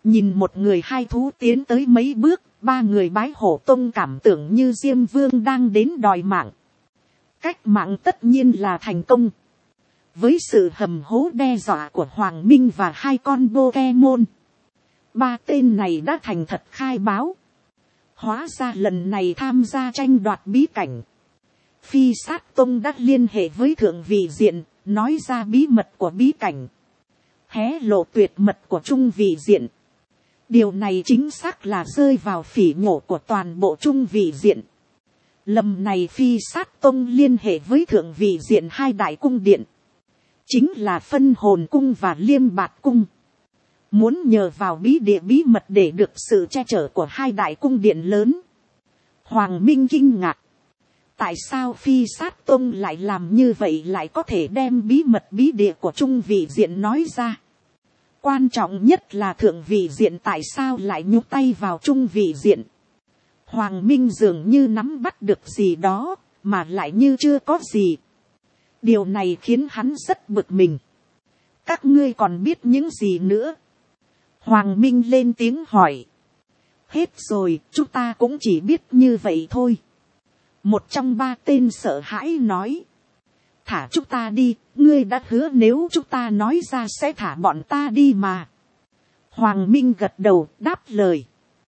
Nhìn một người hai thú tiến tới mấy bước, ba người bái hổ tông cảm tưởng như Diêm Vương đang đến đòi mạng. Cách mạng tất nhiên là thành công. Với sự hầm hố đe dọa của Hoàng Minh và hai con Pokemon, ba tên này đã thành thật khai báo. Hóa ra lần này tham gia tranh đoạt bí cảnh, Phi Sát Tông đã liên hệ với thượng vị diện, nói ra bí mật của bí cảnh, hé lộ tuyệt mật của trung vị diện. Điều này chính xác là rơi vào phỉ nhổ của toàn bộ trung vị diện. Lầm này Phi Sát Tông liên hệ với thượng vị diện hai đại cung điện, chính là Phân Hồn Cung và Liêm Bạt Cung. Muốn nhờ vào bí địa bí mật để được sự che chở của hai đại cung điện lớn. Hoàng Minh kinh ngạc. Tại sao Phi Sát Tông lại làm như vậy, lại có thể đem bí mật bí địa của trung vị diện nói ra? Quan trọng nhất là thượng vị diện tại sao lại nhúc tay vào trung vị diện? Hoàng Minh dường như nắm bắt được gì đó, mà lại như chưa có gì. Điều này khiến hắn rất bực mình. Các ngươi còn biết những gì nữa? Hoàng Minh lên tiếng hỏi. Hết rồi, chúng ta cũng chỉ biết như vậy thôi. Một trong ba tên sợ hãi nói. Thả chúng ta đi, ngươi đã hứa nếu chúng ta nói ra sẽ thả bọn ta đi mà. Hoàng Minh gật đầu đáp lời.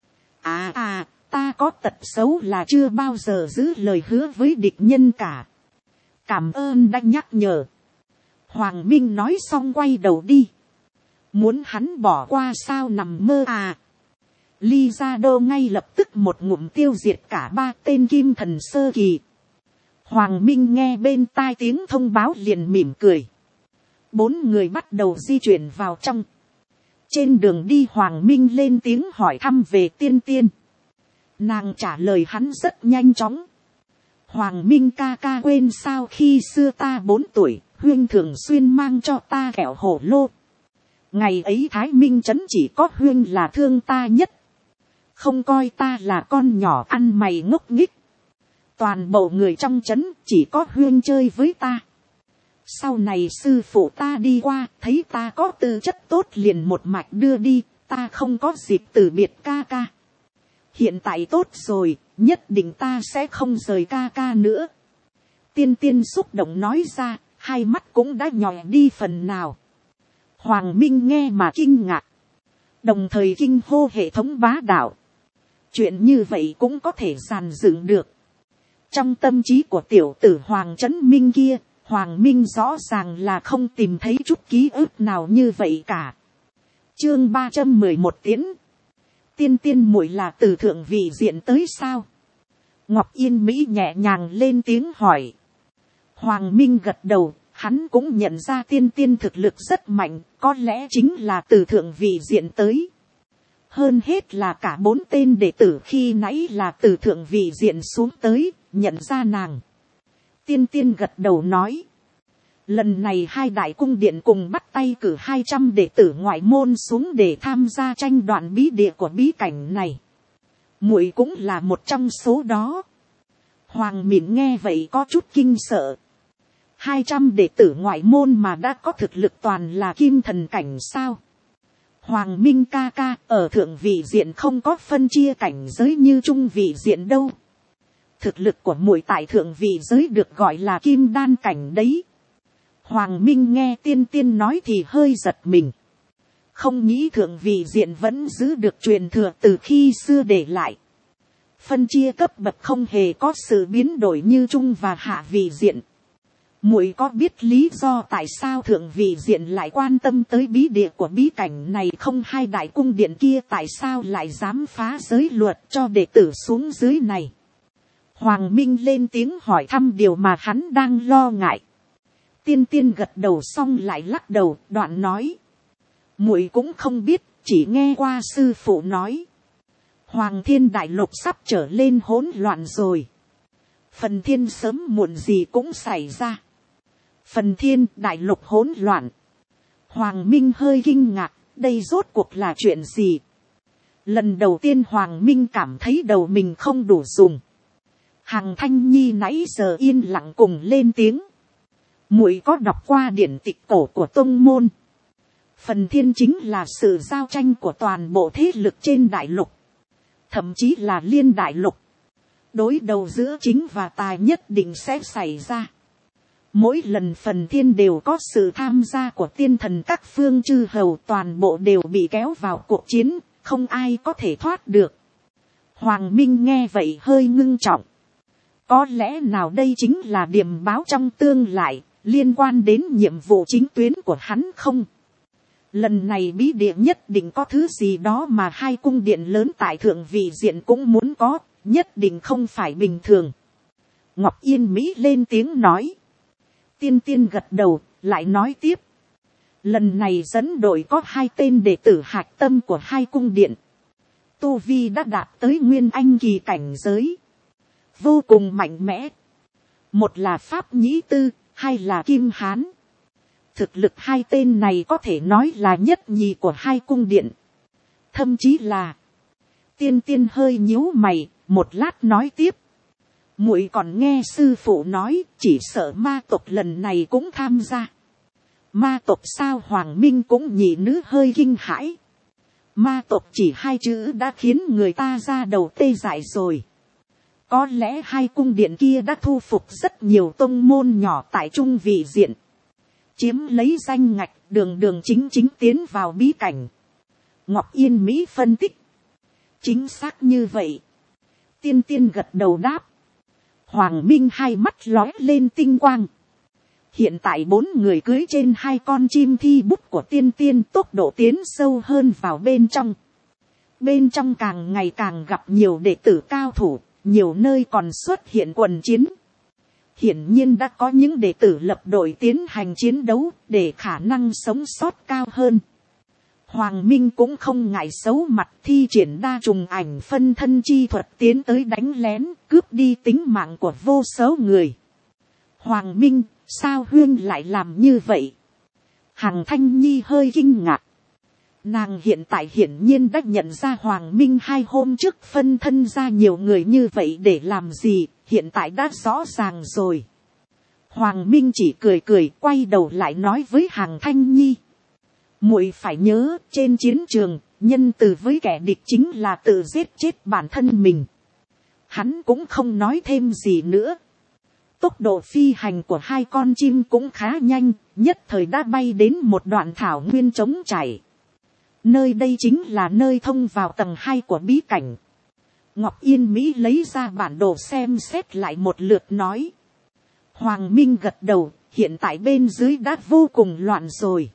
Ta có tật xấu là chưa bao giờ giữ lời hứa với địch nhân cả. Cảm ơn đã nhắc nhở. Hoàng Minh nói xong quay đầu đi. Muốn hắn bỏ qua sao nằm mơ à. Lizardo ngay lập tức một ngụm tiêu diệt cả ba tên kim thần sơ kỳ. Hoàng Minh nghe bên tai tiếng thông báo liền mỉm cười. 4 người bắt đầu di chuyển vào trong. Trên đường đi Hoàng Minh lên tiếng hỏi thăm về Tiên Tiên. Nàng trả lời hắn rất nhanh chóng. Hoàng Minh ca ca quên sao khi xưa ta 4 tuổi, Huyên thường xuyên mang cho ta kẹo hổ lô. Ngày ấy Thái Minh trấn chỉ có Huyên là thương ta nhất. Không coi ta là con nhỏ ăn mày ngốc nghích. Toàn bộ người trong trấn chỉ có Huyên chơi với ta. Sau này sư phụ ta đi qua, thấy ta có tư chất tốt liền một mạch đưa đi, ta không có dịp từ biệt ca ca. Hiện tại tốt rồi, nhất định ta sẽ không rời ca ca nữa. Tiên Tiên xúc động nói ra, hai mắt cũng đã nhòe đi phần nào. Hoàng Minh nghe mà kinh ngạc. Đồng thời kinh hô hệ thống bá đạo. Chuyện như vậy cũng có thể dàn dựng được. Trong tâm trí của tiểu tử Hoàng Trấn Minh kia, Hoàng Minh rõ ràng là không tìm thấy chút ký ức nào như vậy cả. Chương 311 tiến. Tiên Tiên muội là từ thượng vị diện tới sao? Ngọc Yên Mỹ nhẹ nhàng lên tiếng hỏi. Hoàng Minh gật đầu, hắn cũng nhận ra Tiên Tiên thực lực rất mạnh, có lẽ chính là từ thượng vị diện tới. Hơn hết là cả 4 tên đệ tử khi nãy là từ thượng vị diện xuống tới, nhận ra nàng. Tiên Tiên gật đầu nói. Lần này hai đại cung điện cùng bắt tay cử 200 đệ tử ngoại môn xuống để tham gia tranh đoạn bí địa của bí cảnh này. Muội cũng là một trong số đó. Hoàng Mịn nghe vậy có chút kinh sợ. 200 đệ tử ngoại môn mà đã có thực lực toàn là kim thần cảnh sao? Hoàng Minh ca ca, ở thượng vị diện không có phân chia cảnh giới như trung vị diện đâu. Thực lực của muội tại thượng vị giới được gọi là kim đan cảnh đấy. Hoàng Minh nghe Tiên Tiên nói thì hơi giật mình. Không nghĩ thượng vị diện vẫn giữ được truyền thừa từ khi xưa để lại. Phân chia cấp bậc không hề có sự biến đổi như trung và hạ vị diện. Muội có biết lý do tại sao thượng vị diện lại quan tâm tới bí địa của bí cảnh này không? Hai đại cung điện kia tại sao lại dám phá giới luật cho đệ tử xuống dưới này? Hoàng Minh lên tiếng hỏi thăm điều mà hắn đang lo ngại. Tiên Tiên gật đầu xong lại lắc đầu, đoạn nói. Muội cũng không biết, chỉ nghe qua sư phụ nói. Hoàng Thiên Đại Lục sắp trở lên hỗn loạn rồi. Phần thiên sớm muộn gì cũng xảy ra. Phần Thiên Đại Lục hỗn loạn. Hoàng Minh hơi kinh ngạc, đây rốt cuộc là chuyện gì? Lần đầu tiên Hoàng Minh cảm thấy đầu mình không đủ dùng. Hằng Thanh Nhi nãy giờ yên lặng cùng lên tiếng. Muội có đọc qua điển tịch cổ của tông môn. Phần thiên chính là sự giao tranh của toàn bộ thế lực trên đại lục, thậm chí là liên đại lục. Đối đầu giữa chính và tà nhất định sẽ xảy ra. Mỗi lần phần thiên đều có sự tham gia của tiên thần các phương chư hầu, toàn bộ đều bị kéo vào cuộc chiến, không ai có thể thoát được. Hoàng Minh nghe vậy hơi ngưng trọng. Có lẽ nào đây chính là điểm báo trong tương lai, liên quan đến nhiệm vụ chính tuyến của hắn không? Lần này bí địa nhất định có thứ gì đó mà hai cung điện lớn tại thượng vị diện cũng muốn có, nhất định không phải bình thường. Ngọc Yên Mỹ lên tiếng nói. Tiên tiên gật đầu, lại nói tiếp. Lần này dẫn đội có 2 tên đệ tử hạch tâm của 2 cung điện. Tu Vi đã đạt tới Nguyên Anh kỳ cảnh giới. Vô cùng mạnh mẽ. Một là Pháp Nhĩ Tư, 2 là Kim Hán. Thực lực 2 tên này có thể nói là nhất nhì của 2 cung điện. Thậm chí là. Tiên tiên hơi nhíu mày, một lát nói tiếp. Muội còn nghe sư phụ nói, chỉ sợ ma tộc lần này cũng tham gia. Ma tộc sao? Hoàng Minh cũng nhị nữ hơi kinh hãi. Ma tộc chỉ 2 chữ đã khiến người ta ra đầu tê dại rồi. Có lẽ 2 cung điện kia đã thu phục rất nhiều tông môn nhỏ tại trung vị diện. Chiếm lấy danh ngạch, đường chính tiến vào bí cảnh. Ngọc Yên Mỹ phân tích. Chính xác như vậy. Tiên tiên gật đầu đáp. Hoàng Minh hai mắt lóe lên tinh quang. Hiện tại 4 người cưỡi trên 2 con chim thi bút của tiên tiên, tốc độ tiến sâu hơn vào bên trong. Bên trong càng ngày càng gặp nhiều đệ tử cao thủ, nhiều nơi còn xuất hiện quần chiến. Hiển nhiên đã có những đệ tử lập đội tiến hành chiến đấu để khả năng sống sót cao hơn. Hoàng Minh cũng không ngại xấu mặt, thi triển đa trùng ảnh phân thân chi thuật tiến tới đánh lén, cướp đi tính mạng của vô số người. Hoàng Minh, sao Huyên lại làm như vậy? Hằng Thanh Nhi hơi kinh ngạc. Nàng hiện tại hiển nhiên đã nhận ra Hoàng Minh 2 hôm trước phân thân ra nhiều người như vậy để làm gì, hiện tại đã rõ ràng rồi. Hoàng Minh chỉ cười quay đầu lại nói với Hằng Thanh Nhi. Muội phải nhớ, trên chiến trường, nhân từ với kẻ địch chính là tự giết chết bản thân mình. Hắn cũng không nói thêm gì nữa. Tốc độ phi hành của 2 con chim cũng khá nhanh, nhất thời đã bay đến một đoạn thảo nguyên trống trải. Nơi đây chính là nơi thông vào tầng 2 của bí cảnh. Ngọc Yên Mỹ lấy ra bản đồ xem xét lại một lượt nói. Hoàng Minh gật đầu, hiện tại bên dưới đã vô cùng loạn rồi.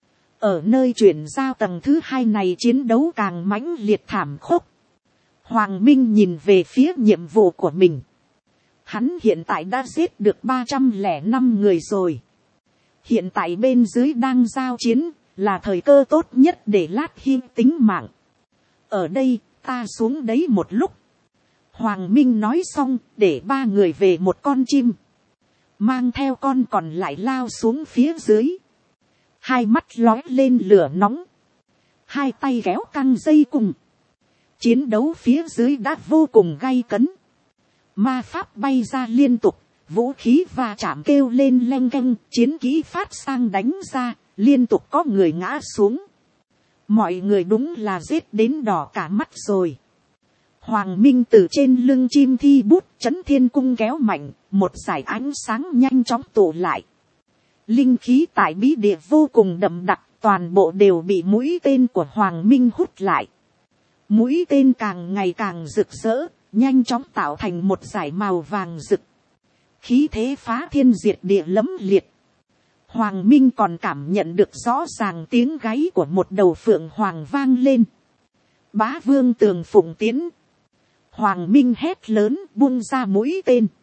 Ở nơi chuyển giao tầng thứ 2 này chiến đấu càng mãnh liệt thảm khốc. Hoàng Minh nhìn về phía nhiệm vụ của mình. Hắn hiện tại đã giết được 305 người rồi. Hiện tại bên dưới đang giao chiến, là thời cơ tốt nhất để lát hy tính mạng. Ở đây, ta xuống đấy một lúc. Hoàng Minh nói xong, để 3 người về một con chim. Mang theo con còn lại lao xuống phía dưới. 2 mắt lóe lên lửa nóng. 2 tay kéo căng dây cùng. Chiến đấu phía dưới đã vô cùng gay cấn. Ma pháp bay ra liên tục. Vũ khí va chạm kêu lên leng keng. Chiến kỹ phát sang đánh ra. Liên tục có người ngã xuống. Mọi người đúng là giết đến đỏ cả mắt rồi. Hoàng Minh từ trên lưng chim thi bút chấn thiên cung kéo mạnh. Một dải ánh sáng nhanh chóng tụ lại. Linh khí tại bí địa vô cùng đậm đặc. Toàn bộ đều bị mũi tên của Hoàng Minh hút lại. Mũi tên càng ngày càng rực rỡ. Nhanh chóng tạo thành một dải màu vàng rực. Khí thế phá thiên diệt địa lẫm liệt. Hoàng Minh còn cảm nhận được rõ ràng tiếng gáy của một đầu phượng hoàng vang lên. Bá vương tường phụng tiến. Hoàng Minh hét lớn buông ra mũi tên.